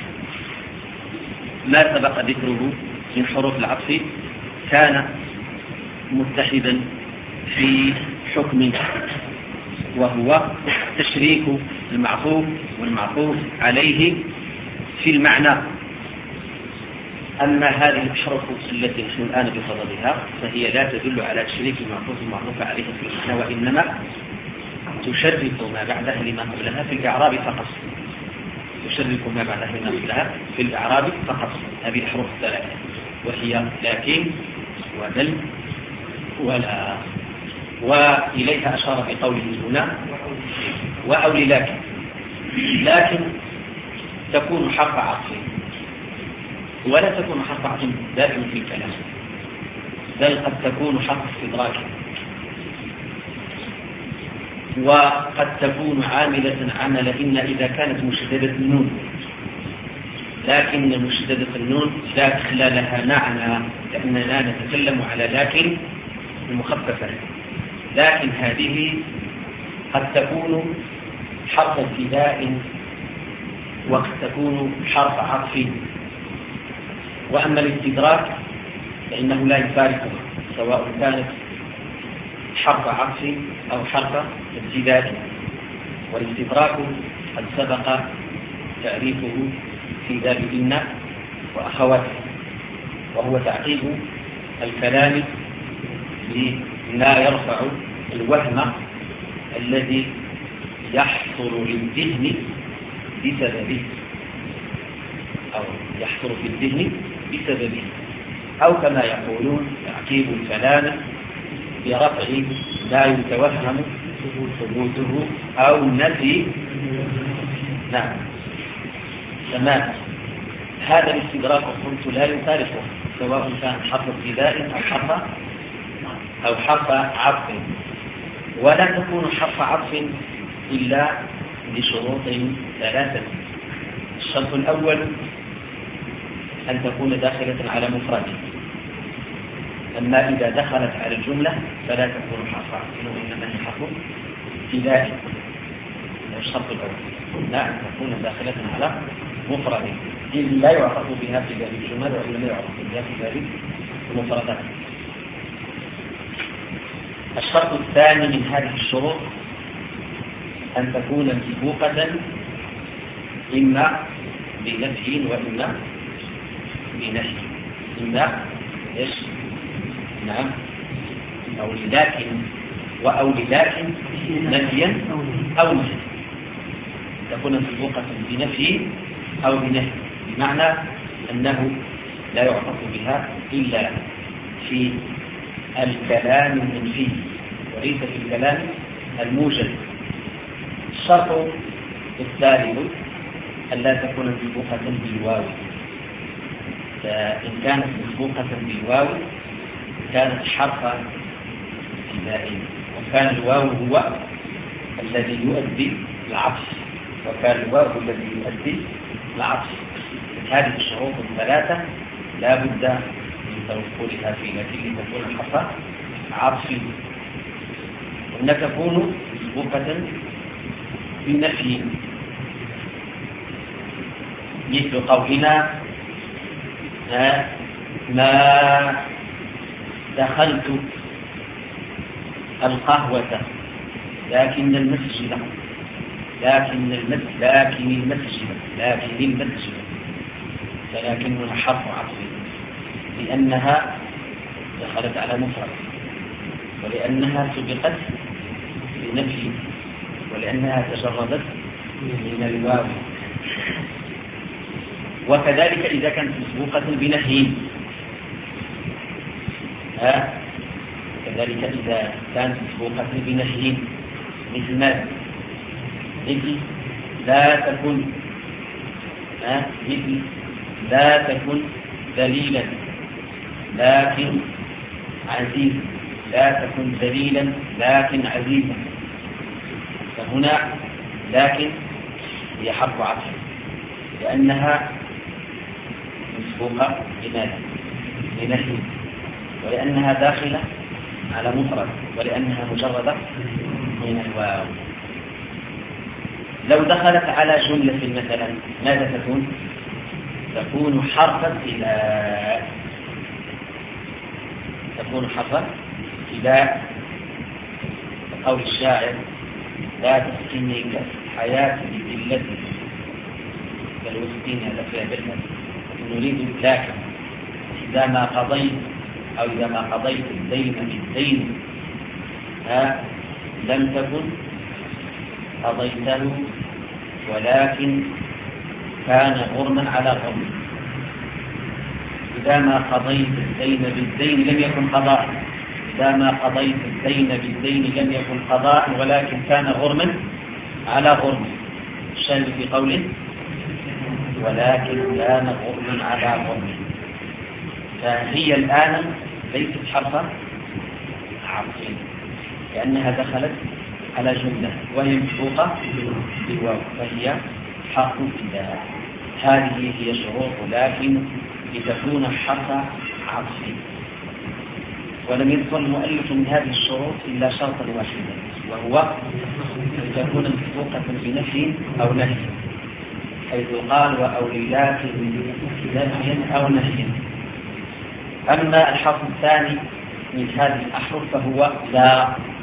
ما سبق ذكره من حروف العطف كان متحدا في حكم، وهو تشريك المعطوف والمعطوف عليه في المعنى. أما هذه الحروف التي نحن الآن بصددها فهي لا تدل على تشريك المعطوف والمعطوف عليه في المعنى، وإنما تشرك ما بعدها لما قبلها في الإعراب فقط، تشرك ما بعدها لما قبلها في الإعراب فقط. هذه الحروف الثلاثة وهي لكن وبل ولا، وإليها أشار في قوله هنا وأو لكن. لكن تكون حرف عطف ولا تكون حرف عطف دائما في الكلام، بل قد تكون حرف استدراك، وقد تكون عاملة عمل إن إذا كانت مشددة النون، لكن مشددة النون لا دخل لها معنى، لأننا نتكلم على لكن المخففة. لكن هذه قد تكون حرف ابتداء وقد تكون حرف عطف. وأما الاستدراك فإنه لا يفارقه، سواء كانت حرف عطف أو حرف ابتداء. والاستدراك قد سبق تعريفه في باب إن وأخواته، وهو تعقيب الكلام لما يرفع الوهم الذي يحصل للذهن بسببه، أو يحصل في الذهن بسببه، أو كما يقولون تعقيب الكلام برفع لا يتوهم ثبوته أو نفي نعم تمام. هذا الاستدراك قلت لا يفارقه، سواء كان حرف ابتداء أو حرف أو حرف عطف. ولا تكون حرف عطف إلا بشروط ثلاثة. الشرط الأول أن تكون داخلة على مفرد، أما إذا دخلت على الجملة فلا تكون حرف عطف وإنما هي حرف ابتداء. الشرط الأول لا أن تكون داخلة على مفرد، إذ لا يعرف بها في باب الجمل وإنما يعرف بها في باب المفردات. الشرط الثاني من هذه الشروط أن تكون مسبوقة إما بنفي وإما بنفي، إما إيش نعم أو لكن وأو لكن نفيا أو نفي، تكون مسبوقة بنفي أو بنفي، بمعنى أنه لا يعرف بها إلا في الكلام المنفي وليس في الكلام الموجد. الشرط الثالث ألا تكون مسبوقة بالواو، فإن كانت مسبوقة بالواو كانت حرف ابتداء، وكان الواو هو الذي يؤدي العطف، وكان الواو الذي يؤدي العطف. هذه الشروط الثلاثة لا بد من توفرها في نتيجة تكون حرف عطف. وأن تكون مسبوقة بنفي، مثل قولنا ما دخلت القهوة لكن المسجد لكن المسجد لكن المسجد لكن المسجد فلكنها حرف عطف، لأنها دخلت على مفرد، ولأنها سبقت بنفي، ولأنها تجردت من الواو. وكذلك إذا كانت مسبوقة بنهي، ها كذلك إذا كانت مسبوقة بنهي مثل ماذا؟ مثل لا تكن ها مثل لا تكن ذليلا لكن عزيزا، لا تكن ذليلا لكن عزيزا. فهنا لكن هي حرف عطف لأنها مسبوقة بماذا؟ بنهي، ولأنها داخلة على مفرد، ولأنها مجردة من الواو. لو دخلت على جملة مثلا ماذا تكون؟ تكون حرف ابتداء، تكون حرف ابتداء. قول الشاعر لا تسكني حياتي بذلتي كالوسكين هذا فيها بالله، نريد لكن إذا ما قضيت أو إذا ما قضيت الدين بالدين ها لم تكن قضيته ولكن كان غرما على غرم. إذا ما قضيت الدين بالدين لم يكن قضاء، إذا ما قضيت الدين بالدين لم يكن قضاء ولكن كان غرما على غرم. الشاهد في قوله ولكن كان غرما على غرم، فهي الآن ليست حرف عطف لأنها دخلت على جملة وهي مسبوقة بالواو، فهي حرف ابتداء. هذه هي شروط لكن لتكون حرف عطف. ولم يذكر المؤلف من هذه الشروط إلا شرطا واحدا، وهو أن تكون مسبوقة بنفي أو نهي. حيث قال وأوليات نفي أو نهي. أما الحرف الثاني من هذه الأحرف فهو لا.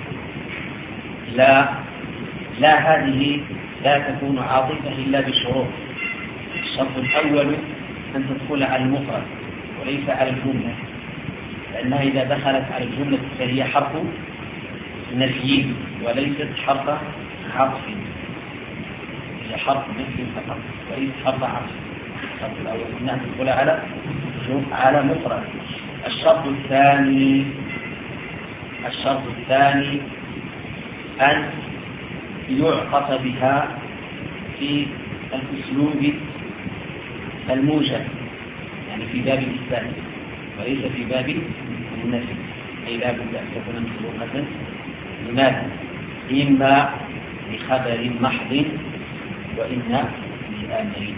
لا لا هذه لا تكون عاطفة إلا بشروط. الشرط الأول أن تدخل على المفرد وليس على الجملة، لأنها إذا دخلت على الجملة فهي حرف نفي وليست حرف عطف، هي حرف نفي فقط وليس حرف عطف. الشرط الأول أنها تدخل على على مفرد. الشرط الثاني الشرط الثاني أن يعطف بها في الأسلوب الموجب، يعني في باب الإثبات وليس في باب النفي، أي لا بد أن تكون مسبوقة. لماذا؟ إما لخبر محض وإما لأمر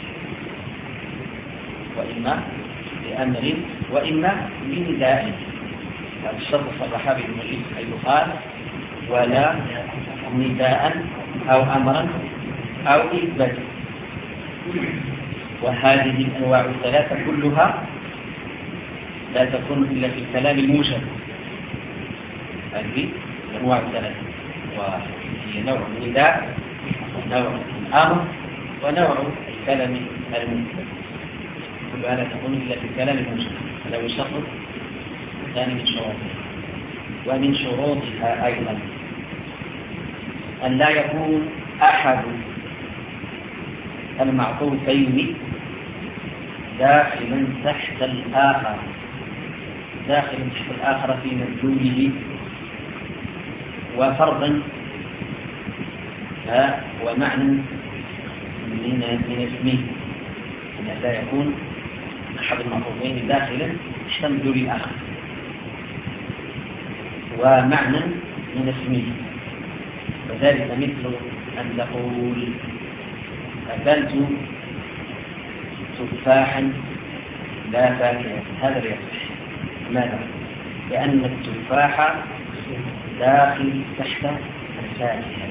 وإما لأمر وإما لنداء. هذا الشرط صرح به المؤلف حيث قال ولا نداء أو أمرا أو إثبات. وهذه الأنواع الثلاثة كلها لا تكون إلا في الكلام الموجب. هذه الأنواع الثلاثة وهي نوع النداء ونوع الأمر ونوع الكلام المثبت، كلها لا تكون إلا في الكلام الموجب. هذا هو الشرط الثاني من شروطها. ومن شروطها أيضا أن لا يكون أحد المعطوفين داخلا تحت الآخر داخلا تحت الآخر في مدلوله وفرضا ومعنى من من اسمه. لا يكون أحد المعطوفين داخلا تحت مدلول الآخر ومعنى من اسمه. وذلك مثل أن تقول أكلت تفاحا لا فاكهة، هذا لا يصح. لماذا؟ لأن التفاح داخل تحت الفاكهة.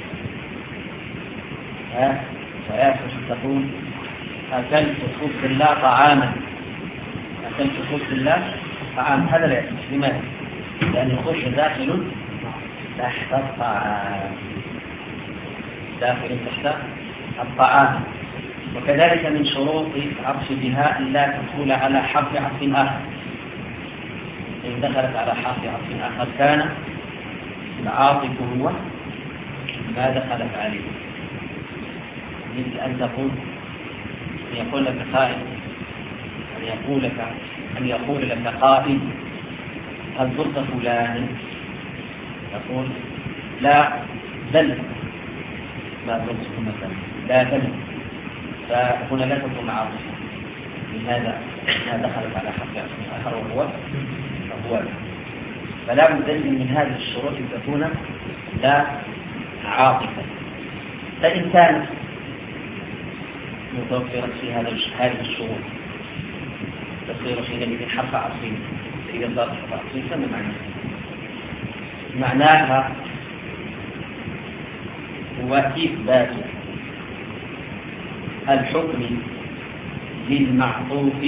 فلا تقول أكلت خبز الله طعاما أكلت خبز الله طعاما، هذا لا يصح. لماذا؟ لأن الخبز داخل تحت الطعام داخل تحت الطعام. وكذلك من شروط عطف بها أن لا تدخل على حرف عطف آخر. إن دخلت على حرف عطف آخر كان العاطف هو ما دخلت عليه. مثل أن تقول أن يقول لك قائل أن يقول لك أن يقول لك قائل هل زرت فلانا؟ تقول لا بل ما زرته مثلا، لا بل، فهنا لا تكون عاطفة. لهذا ما دخلت على حرف آخر وهو فهو فلا بد من هذه الشروط أن تكون لا عاطفة. فإن كانت متوفرة في هذا هذه الشروط تصير حينئذ حرف عطف. إذا صارت حرف عطف فما معناها؟ معناها هو إثبات الحكم للمعطوف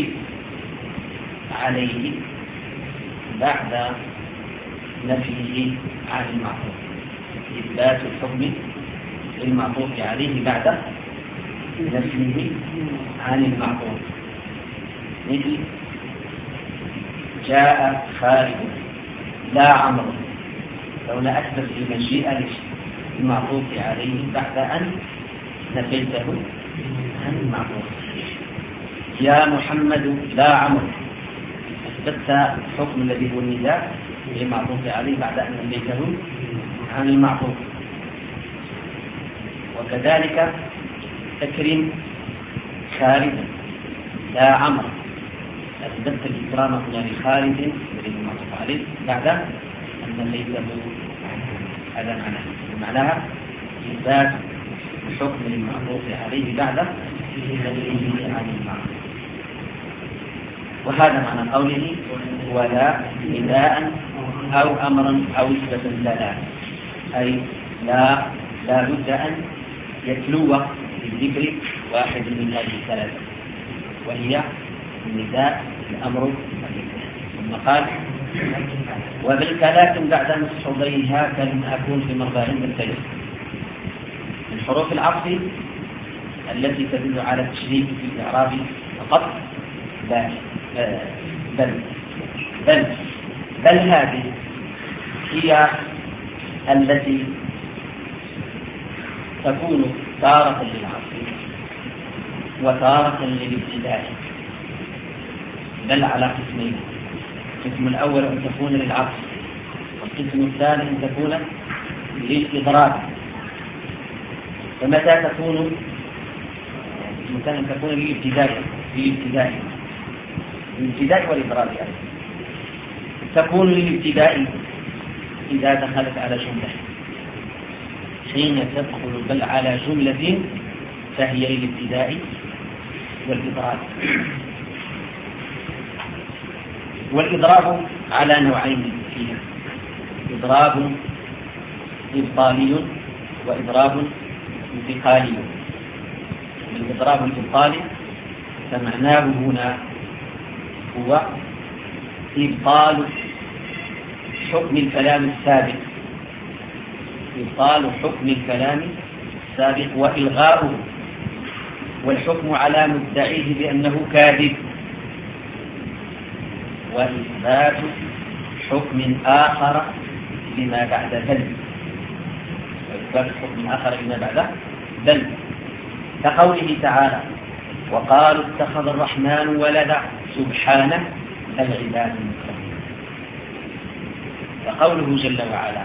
عليه بعد نفيه عن المعطوف. إثبات الحكم للمعطوف عليه بعد نفيه عن المعطوف. مثل جاء خالد لا عمرو، لولا أثبت المجيء المعطوف عليه بعد أن نفيته عن المعطوف. يا محمد لا عمرو، أثبت الحكم الذي هو النداء للمعطوف عليه بعد أن نفيته عن المعطوف. وكذلك تكريم خالد لا عمرو، أثبت الإكرام هنا لخالد الذي هو المعطوف عليه بعد أن نفيته. هذا معناه معناها إثبات الحكم للمعطوف عليه بعد نفيه عن المعطوف. وهذا معنى قوله ولا نداء أو أمرا أو إثباتا لا، أي لا لا بد أن يتلو في ذكر واحد من هذه الثلاثة، وهي النداء، الأمر، ثم قال وبالكلام بعد مصحوبيها كلم أكون في مرضاهم بالكلم. من حروف العطف التي تدل على التشريك في الإعراب فقط بل بل بل, بل هذه هي التي تكون تارة للعطف وتارة للابتداء، بل على قسمين: القسم الأول أن تكون للعطف، والقسم الثاني أن تكون للإضراب. فمتى تكون متى أن تكون للابتداء للابتداء للابتداء والإضراب يعني. تكون للابتداء إذا دخلت على جملة، حين تدخل بل على جملة فهي للابتداء والإضراب. والإضراب على نوعين فيها: إضراب إبطالي وإضراب انتقالي. الإضراب الإبطالي فمعناه هنا هو إبطال حكم الكلام السابق، إبطال حكم الكلام السابق وإلغاؤه، والحكم على مدعيه بأنه كاذب، وإثبات حكم آخر لما بعد بل، وإثبات حكم آخر لما بعد بل، كقوله تعالى وقالوا اتخذ الرحمن ولدا سبحانه العباد المكرمين. وقوله جل وعلا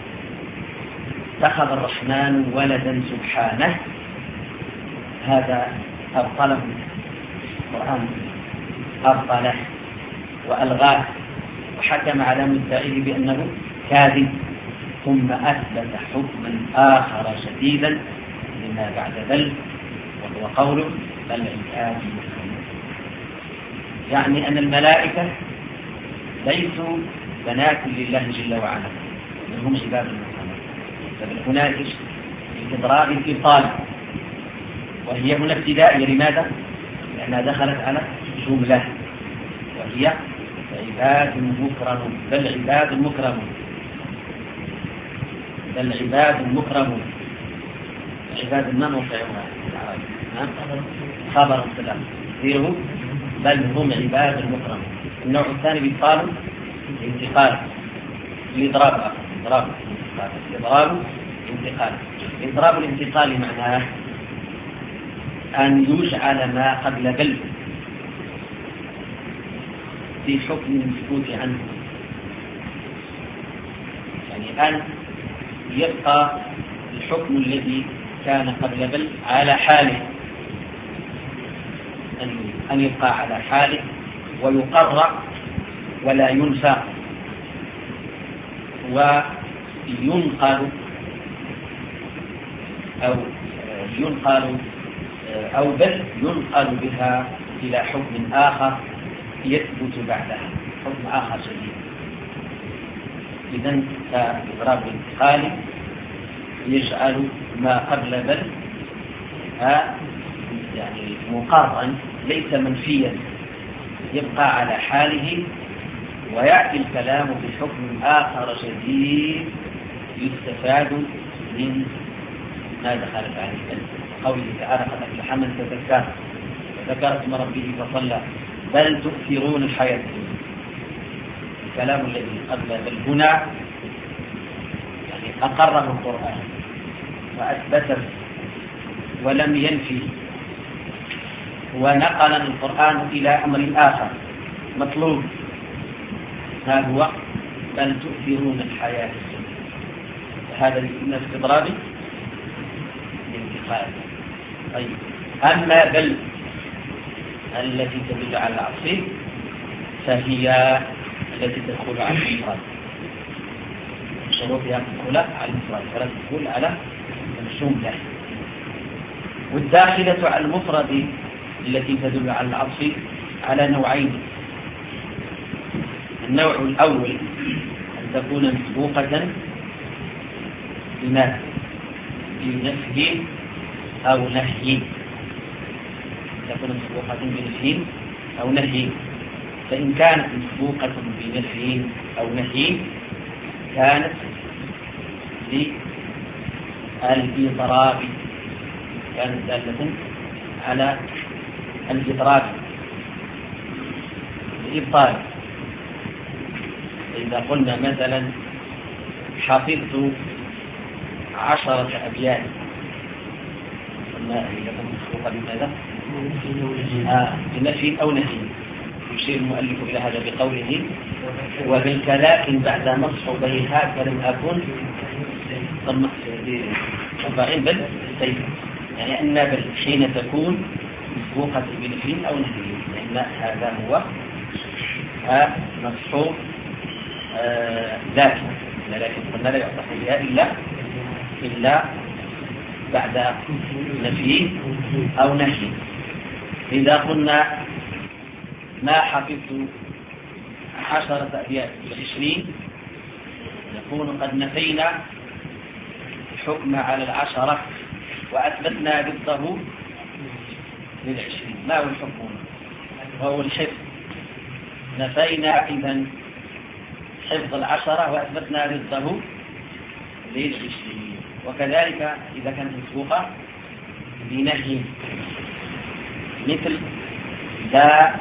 اتخذ الرحمن ولدا سبحانه، هذا أبطله القرآن، أبطله وألغاه وحكم على مدعيه بأنه كاذب، ثم أثبت حكما آخر شديدا لما بعد بل، وهو قوله العباد المكرمين، يعني أن الملائكة ليسوا بنات لله جل وعلا، بل هم عباد المكرمين. بل هناك إضراب الإبطال، وهي هنا ابتدائية. لماذا؟ لأنها دخلت على جملة وهي عباد مكرمون، بل عباد مكرمون، بل عباد مكرمون. عباد ما موقعها خبر السلام غيره، بل هم عباد مكرمون. النوع الثاني بيقال انتقال، الإضراب آخر، إضراب الانتقال، الإضراب انتقال. الإضراب الانتقالي معناه أن يجعل ما قبل بل في حكم المسكوت عنه، يعني أن يبقى الحكم الذي كان قبل بل على حاله، أن يبقى على حاله ويقرر ولا ينفى وينقل أو ينقل أو بل ينقل بها إلى حكم آخر يثبت بعدها، حكم آخر شديد. إذن فإضراب الانتقالي يجعل ما قبل بل يعني مقررا ليس منفيا، يبقى على حاله ويأتي الكلام بحكم آخر شديد يستفاد من ما دخلت عليه بل. قوله تعالى قد أفلح من تزكى وذكر اسم ربه فصلى بل تؤثرون الحياة الدنيا. الكلام الذي قبل بل هنا يعني أقره القرآن وأثبته ولم ينفي، ونقل القرآن إلى أمر آخر مطلوب، هذا هو بل تؤثرون الحياة الدنيا. هذا من استضراب الانتقال. طيب، أما بل التي تدل على العطف فهي التي تدخل على المفرد، شروطها تدخل على المفرد فلا تدخل على الجملة. والداخلة على المفرد التي تدل على العطف على نوعين: النوع الأول أن تكون مسبوقة بما بنفي أو نهي، تكون مسبوقة بنفي أو نهي. فإن كانت مسبوقة بنفي أو نهي كانت للإضراب، كانت دالة على الإضراب الإبطال. إذا قلنا مثلا حفظت عشرة أبيات، قلنا إذا كانت مسبوقة بماذا؟ آه بنفي أو نهي. يشير المؤلف إلى هذا بقوله وبالكلاكن بعد مصحوبيها فلم أكن أربعين بل سيف، يعني أن بل حين تكون مسبوقة بنفي أو نهي، لأن هذا هو مصحوب ذاته، لكن قلنا لا يعطى فيها إلا إلا بعد نفي أو نهي. إذا قلنا ما حفظت عشرة أبيات بعشرين نكون قد نفينا الحكم على العشرة وأثبتنا ضده للعشرين. ما هو الحكم؟ وهو الحفظ. نفينا إذن حفظ العشرة وأثبتنا ضده للعشرين. وكذلك إذا كانت مسبوقة بنهي مثل لا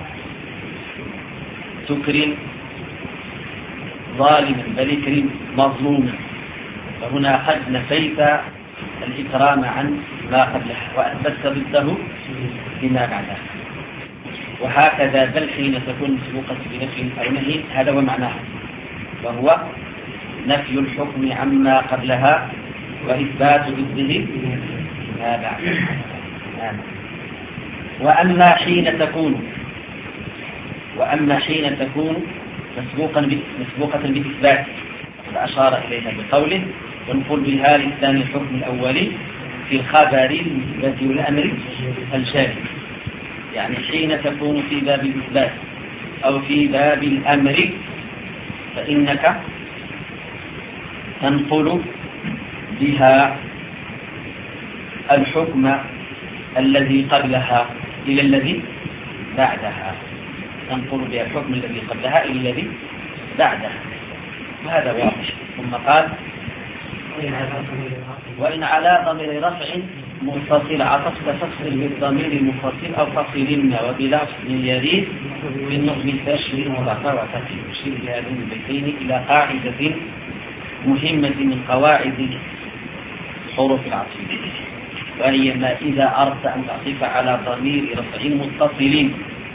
تكرم ظالما بل اكرم مظلوما، فهنا قد نفيت الإكرام عن ما قبلها وأثبتت ضده بما بعدها. وهكذا بل حين تكون مسبوقة بنفي أو نهي هذا هو معناها، وهو نفي الحكم عما قبلها وإثبات ضده ما بعدها. وأما حين تكون وأما حين تكون مسبوقا مسبوقة بإثبات قد أشار إليها بقوله ونقول بها للثاني الحكم الأولي في الخبر المثبت والأمر الشاذ، يعني حين تكون في باب الإثبات أو في باب الأمر فإنك تنقل بها الحكم الذي قبلها إلى الذي بعدها، تنقل بها الحكم الذي قبلها إلى الذي بعدها، وهذا واضح. ثم قال وإن على ضمير رفع منفصل عطفت فصل بالضمير المنفصل أو فصل وبلفظ يريد بالنظم التشريع مضافة وتفصيل. يشير بهذين البيتين إلى قاعدة مهمة من قواعد حروف العطف، وهي ما إذا أردت أن تعطف على ضمير رفع متصل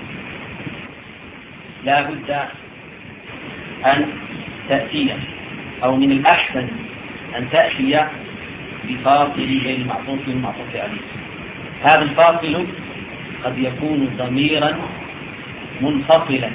لا بد أن تأتي، أو من الأحسن أن تأتي بفاصل بين المعطوف والمعطوف عليه. هذا الفاصل قد يكون ضميرا منفصلا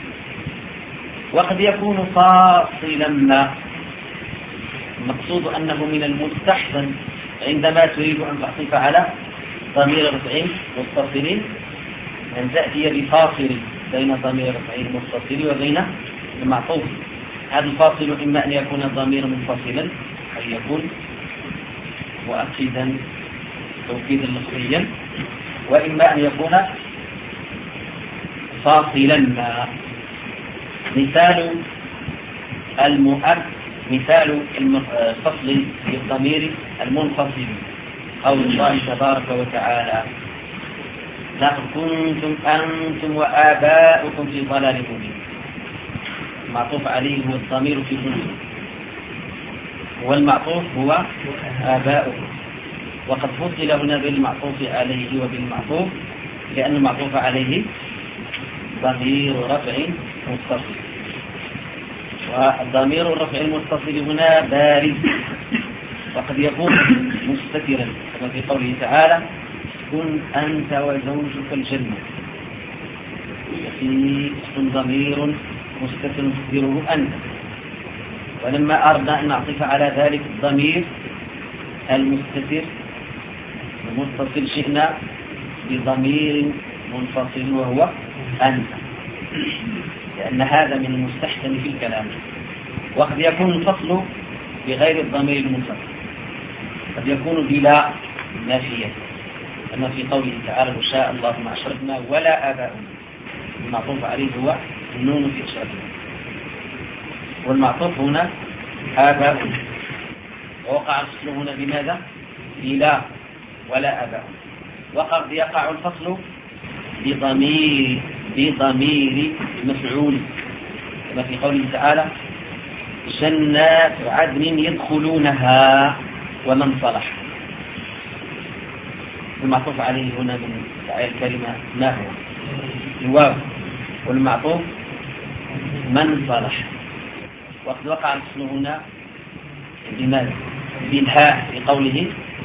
وقد يكون فاصلا ما. المقصود أنه من المستحسن عندما تريد أن تعطف على ضمير رفع متصل أن تأتي بفاصل بين ضمير رفع متصل وبين المعطوف. هذا الفاصل إما أن يكون ضميرا منفصلا أو يكون مؤكدا توكيدا لفظيا، وإما أن يكون فاصلا ما. مثال المؤكد مثال الفصل بالضمير المنفصل قول الله تبارك وتعالى لقد كنتم أنتم وآباؤكم في ضلال مبين. المعطوف عليه هو الضمير في كنتم، والمعطوف هو آباؤكم، وقد فصل هنا بالمعطوف عليه وبالمعطوف لأن المعطوف عليه ضمير رفع متصل، والضمير الرفع المتصل هنا بارز وقد يكون مستترا كما في قوله تعالى كن أنت وزوجك الجنة، في اسم ضمير مستتر تقديره أنت. ولما أردنا أن نعطف على ذلك الضمير المستتر المتصل شئنا بضمير منفصل وهو أنت، لأن هذا من المستحسن في الكلام. وقد يكون الفصل بغير الضمير المنفصل، قد يكون بلا نافية كما في قوله تعالى لو شاء الله ما أشركنا ولا آباؤنا. المعطوف عليه هو النون في إشارته، والمعطوف هنا آباؤنا، ووقع الفصل هنا بماذا؟ بلا ولا آباؤنا. وقد يقع الفصل بضمير بضمير مفعول كما في قوله تعالى جنات عدن يدخلونها ومن صلح. المعطوف عليه هنا من فاعل الكلمة ما هو؟ الواو، والمعطوف من صلح. وقد وقع الفصل هنا بماذا؟ بالهاء في قوله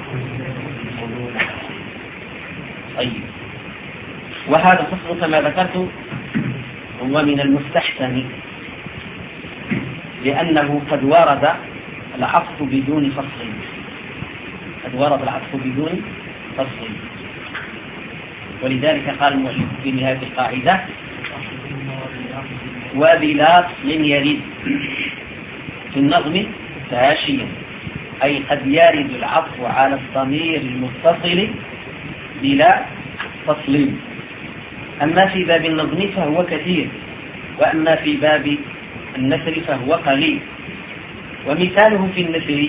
طيب. وهذا الفصل كما ذكرت هو من المستحسن، لأنه قد ورد العطف بدون فصل، قد ورد العطف بدون فصل، ولذلك قال المؤلف في نهاية القاعدة وبلا فصل يرد في النظم فاشيا، أي قد يرد العطف على الضمير المتصل بلا فصل. أما في باب النظم فهو كثير، وأما في باب النثر فهو قليل. ومثاله في النثر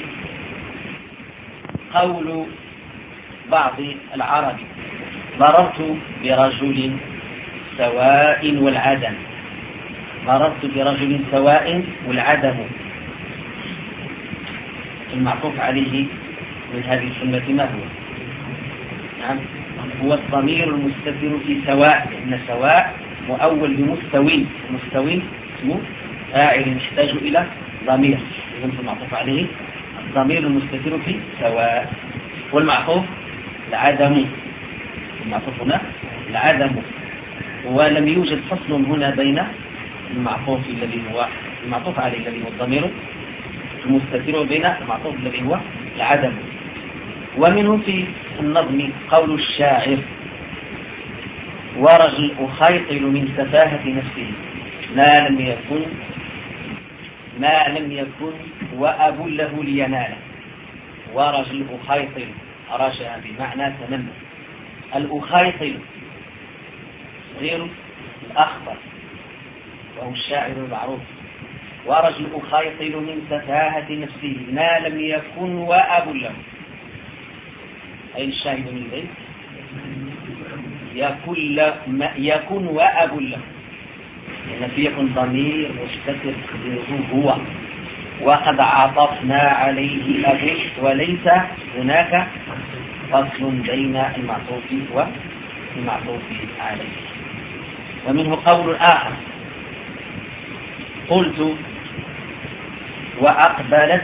قول بعض العرب مررت برجل سواء والعدم، مررت برجل سواء والعدم. المعطوف عليه من هذه الكلمة ما هو؟ نعم، هو الضمير المستتر في سواء، لأن سواء مؤول بمستوي، مستوي اسمه فاعل يحتاج إلى ضمير، إذن المعطوف عليه الضمير المستتر في سواء. والمعطوف العدم، المعطوف هنا العدم، ولم يوجد فصل هنا بين المعطوف الذي هو المعطوف عليه الذي هو الضمير المستتر بين المعطوف الذي هو العدم. ومنه في النظم قول الشاعر ورجل أخيطل من سفاهة نفسه ما لم يكن ما لم يكن وأب له ليناله. ورجل أخيطل رجع بمعنى تمنى. الأخيطل غير الأخضر وهو الشاعر المعروف. ورجل أخيطل من سفاهة نفسه ما لم يكن وأب له، أي الشاهد من البيت يكن يكن وأب له، لأن في يكن ضمير مستتر تقديره هو، وقد عطفنا عليه أبو وليس هناك فصل بين المعطوف والمعطوف عليه. ومنه قول آخر قلت وأقبلت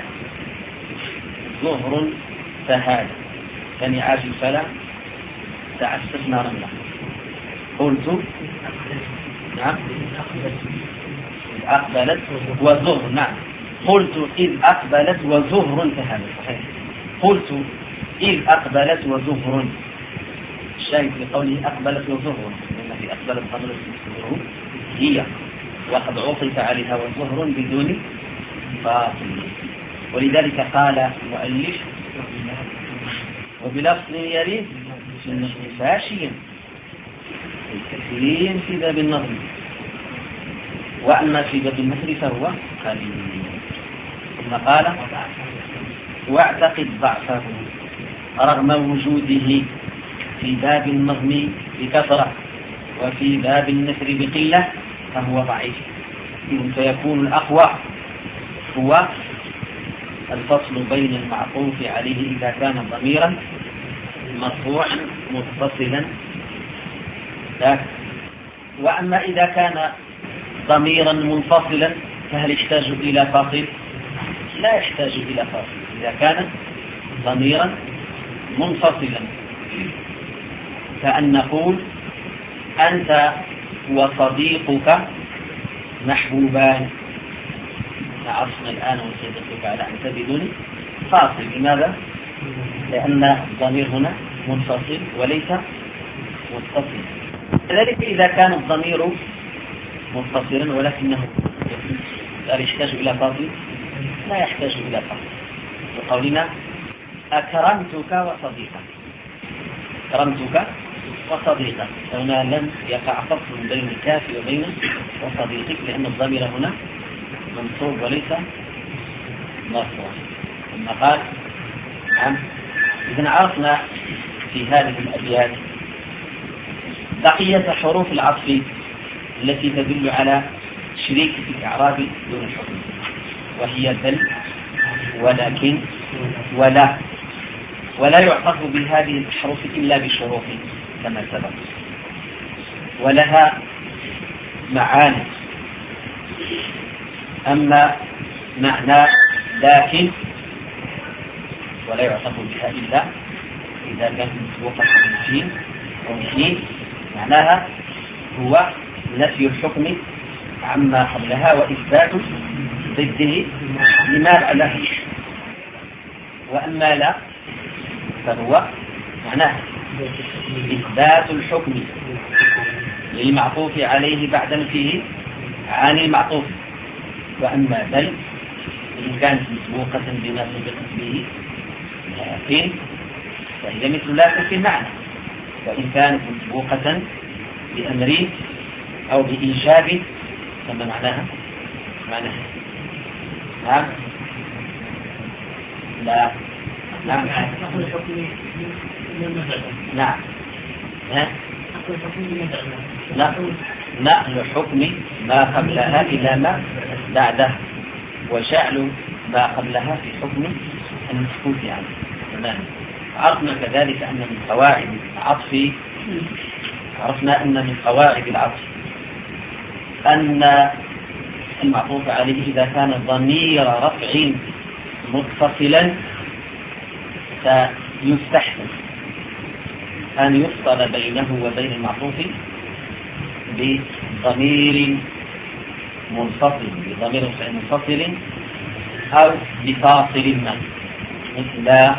ظهر فهذا كنعاج الفلا تعسفنا رملا. قلت نعم إذ أقبلت وظهر، نعم قلت إذ أقبلت وظهر فهذا صحيح. قلت إذ أقبلت وظهر، الشاهد في قوله أقبلت وظهر لأن في أقبلت ضمير مستتر هي، وقد عطف عليها وظهر بدون فاصل، ولذلك قال المؤلف وبلفظ يريد في النظم فاشيا الكثير في باب النظم، وأما في باب النثر فهو قليل. ثم قال واعتقد ضعفه رغم وجوده في باب النظم بكثرة وفي باب النثر بقلة فهو ضعيف، فيكون الأقوى هو الفصل بين المعطوف عليه إذا كان ضميرا مرفوعا متصلا، وأما إذا كان ضميرا منفصلا فهل يحتاج إلى فاصل؟ لا يحتاج إلى فاصل إذا كان ضميرا منفصلا، كأن نقول أنت وصديقك محبوبان، عرفنا الآن وصديقك على أنت بدون فاصل. لماذا؟ لأن الضمير هنا منفصل وليس متصل. كذلك إذا كان الضمير متصلا ولكنه لا يحتاج إلى فاصل لا يحتاج إلى فاصل. وقولنا أكرمتك وصديقك أكرمتك وصديقك، هنا لم يقع فصل بين الكاف وبين وصديقك لأن الضمير هنا منصوب وليس مرفوع. ثم قال نعم. إذن عرفنا في هذه الأبيات بقية حروف العطف التي تدل على شريك في الإعراب دون الحكم، وهي بل ولكن ولا، ولا يعطف بهذه الحروف إلا بشروط كما سبق، ولها معاني. أما معنى لكن ولا يعطف بها إلا إذا كانت مسبوقة بالجيم أو الجيم، معناها هو نفي الحكم عما قبلها وإثبات ضده لما بعدها. وأما لا فهو معناه إثبات الحكم للمعطوف عليه بعد نفيه عن المعطوف. وأما بل إن كانت مسبوقة بما سبقت به لكن فهي مثل لا في المعنى، وإن كانت مسبوقة بأمر أو بإيجاب فما معناها معناها نعم لا نعم نعم ها لا نقل حكم ما قبلها إلى ما بعدها، وجعل ما قبلها في حكم المسكوت عنه. تمام. عرفنا كذلك أن من قواعد العطف عرفنا أن من قواعد العطف أن المعطوف عليه إذا كان ضمير رفع متصلا فيستحسن أن يفصل بينه وبين المعطوف بضمير منفصل بضمير منفصل أو بفاصل ما مثل لا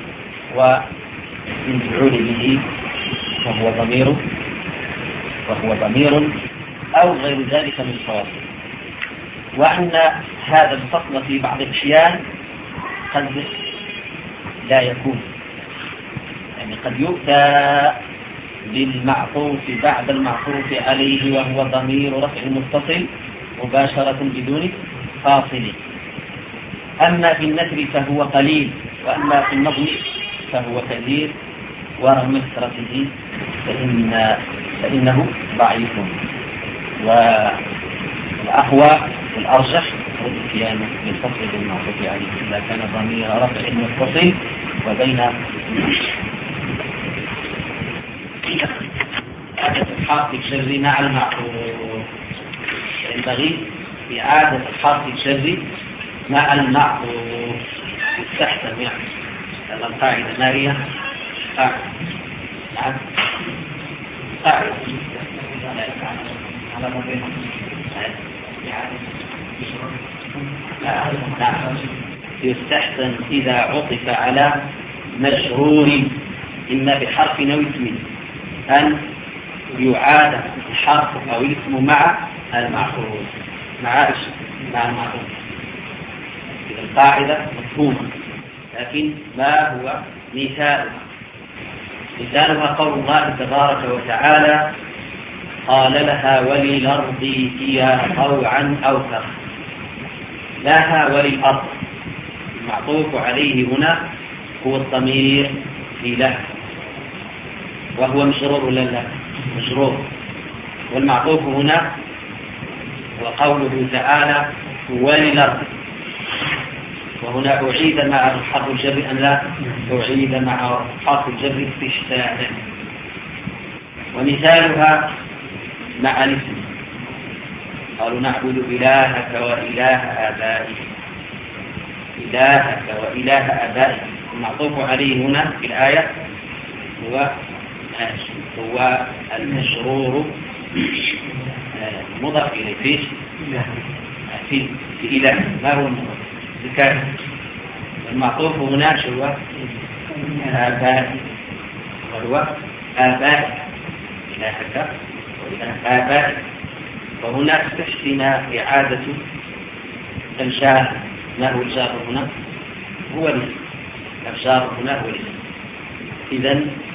والمفعول به وهو ضمير وهو ضمير أو غير ذلك من الفواصل. وأن هذا الفصل في بعض الأحيان قد لا يكون، يعني قد يؤتى بالمعطوف بعد المعطوف عليه وهو ضمير رفع متصل مباشرة بدون فاصل. أما في النثر فهو قليل، وأما في النظم فهو كثير، ورغم كثرته فإن فإنه ضعيف. والأقوى والأرجح هو الاتيان بالفصل بالمعطوف عليه إذا كان ضمير رفع متصل وبين حرف الشر مع المعطوف. ينبغي إعادة حرف الشر مع المعطوف تحسن، يعني هذا القاعدة مارية قاعدة نعم قاعدة على مبينة نعم. يستحسن إذا عطف على مشهور إما بحرف أو اسم أن يعاد الحرف أو الاسم مع المعطوف مع مع المعطوف. القاعدة مفهومة، لكن ما هو مثالها؟ مثالها قول الله تبارك وتعالى قال لها وللأرض ائتيا طوعا أو كرها. لها وللأرض المعطوف عليه هنا هو الضمير في له، وهو مشرور ولا لا؟ مشرور. والمعطوف هنا وقوله تعالى وللأرض، وهنا أعيد مع حرف الجر أن لا أعيد مع حرف الجر استشفاء. ومثالها مع الاسم قالوا نعبد إلهك وإله آبائك. إلهك وإله آبائك المعطوف عليه هنا في الآية هو هو المشرور مضاف إليه فيش في في إله. ما هو ذكر المعطوف هنا شو هو آبائك، وهو آبائك إلهك وإله آبائك. وهنا تحسن إعادة الجار. ما هو الجار هنا؟ هو الاسم. الجار هنا هو الاسم. إذن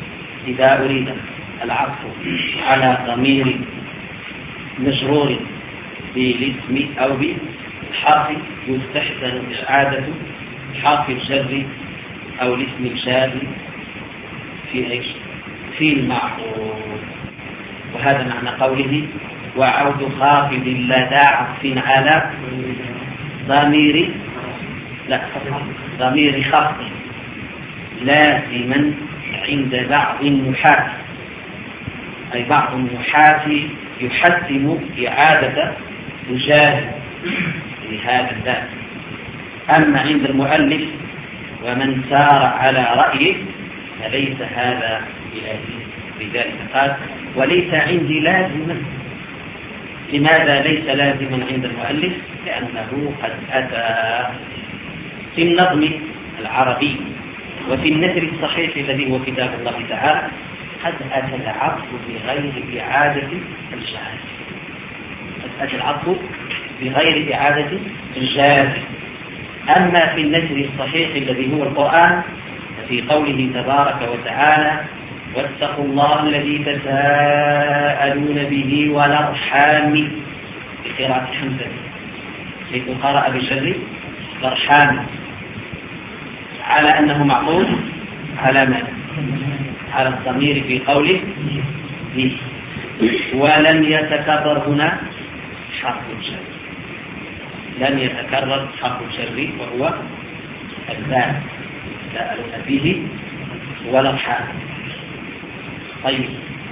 إذا أريد العطف على ضمير مجرور بالاسم أو بالحرف يستحسن إعادة حرف الجر أو الاسم الشاذ في ايش؟ في المعقول. وهذا معنى قوله وعود خافض لدى عطف على ضمير لا ضمير خفض لازما عند بعض النحاة، أي بعض النحاة يحتم إعادة وجاه لهذا الذات. أما عند المؤلف ومن سار على رأيه فليس هذا بلازم. لذلك قال وليس عندي لازما. لماذا ليس لازما عند المؤلف؟ لأنه قد أتى في النظم العربي وفي النثر الصحيح الذي هو كتاب الله تعالى قد أتى العطف بغير إعادة الجاز. قد أتى العطف بغير إعادة الجاز. أما في النثر الصحيح الذي هو القرآن في قوله تبارك وتعالى واتقوا الله الذي تساءلون به والأرحام بقراءة حمزة، حيث قرأ بالشر الأرحام على أنه معقول على من؟ على الضمير في قوله به. ولم يتكرر هنا حرف الجر، لم يتكرر حرف الجر وهو الباء تساءلون به والأرحام. طيب،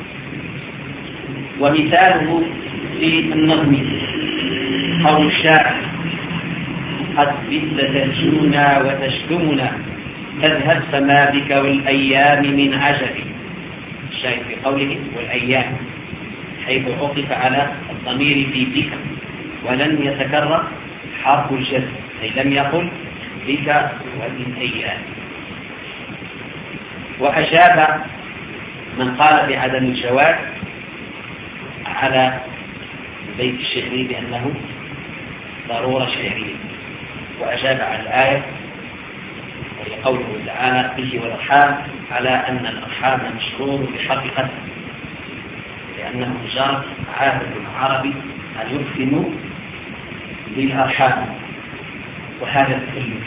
ومثاله في النظم قول الشاعر قد بت ترجونا وتشتمنا تذهب فما بك والأيام من عجب. الشاهد في قوله والأيام حيث عطف على الضمير في بك ولم يتكرر حرف الجر، أي لم يقل بك والأيام. وأجاب من قال بعدم الجواز على البيت الشعري بأنه ضرورة شعرية، وأجاب على الآية وهي قوله تعالى به والأرحام على أن الأرحام مشهور بحرف قسم، لأنه جار عادة العرب أن يقسموا بالأرحام، وهذا التكلف.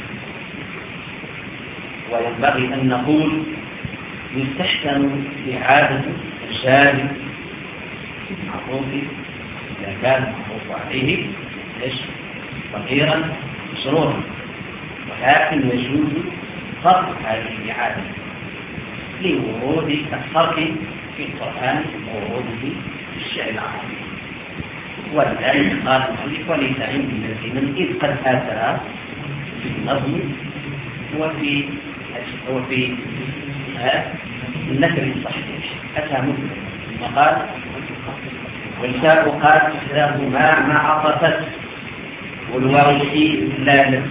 وينبغي أن نقول يستحسن إعادة الجار المعروف إذا كان المعروف عليه ضميرا مجرورا، ولكن يجوز صرف هذه الإعادة لورود الصرف في القرآن ووروده في الشعر العربي. ولذلك قال المؤلف وليس عندي لازما إذ قد أتى في النظم وفي وفي النثر الصحيح أتى مثل ثم قال والفاء قال إحداهما مع عطفت والواو في لا نفس.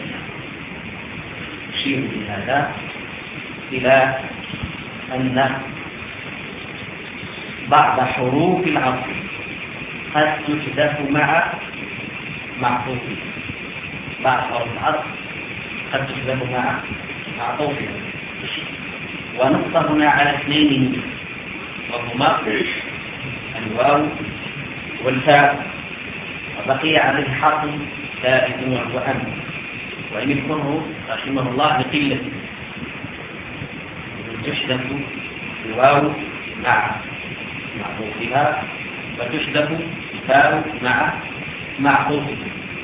يشير بهذا إلى أن بعض حروف العطف قد تحدث مع معطوفها، بعض حروف العطف قد تحدث مع معطوفها. ونص هنا على اثنين وهما الواو والفاء، وبقي عليه حرف ثالث وهو أن، وإن يذكره رحمه الله بقلة تحدث الواو مع معطوفها وتحدث الفاء مع معطوفها،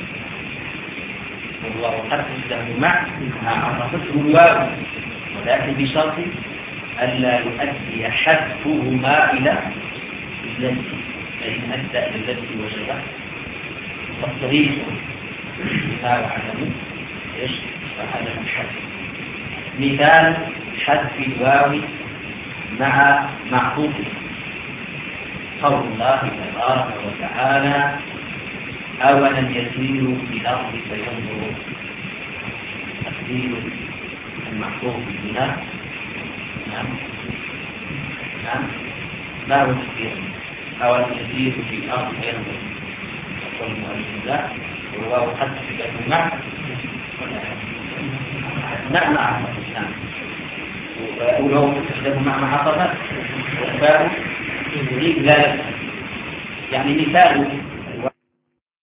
والواو قد تحدث مع مع عطفته الواو، ولكن بشرط ألا يؤدي حذفهما إلى الذي، فإن أدى إلى الذي وجب تصريف ما وعدم إيش وعدم الحذف. مثال حذف الواو مع معطوفه قول الله تبارك وتعالى أولم يسيروا في الأرض فينظروا. تقدير المعطوف هنا نعم نعم ما هو تقدير أولم يسيروا في الأرض فينظروا. يقول المؤلف ذا والواو قد تحدث مع نعم نعم نعم ولو تستخدم مع معاطفة وفاء يريد ذلك. يعني مثال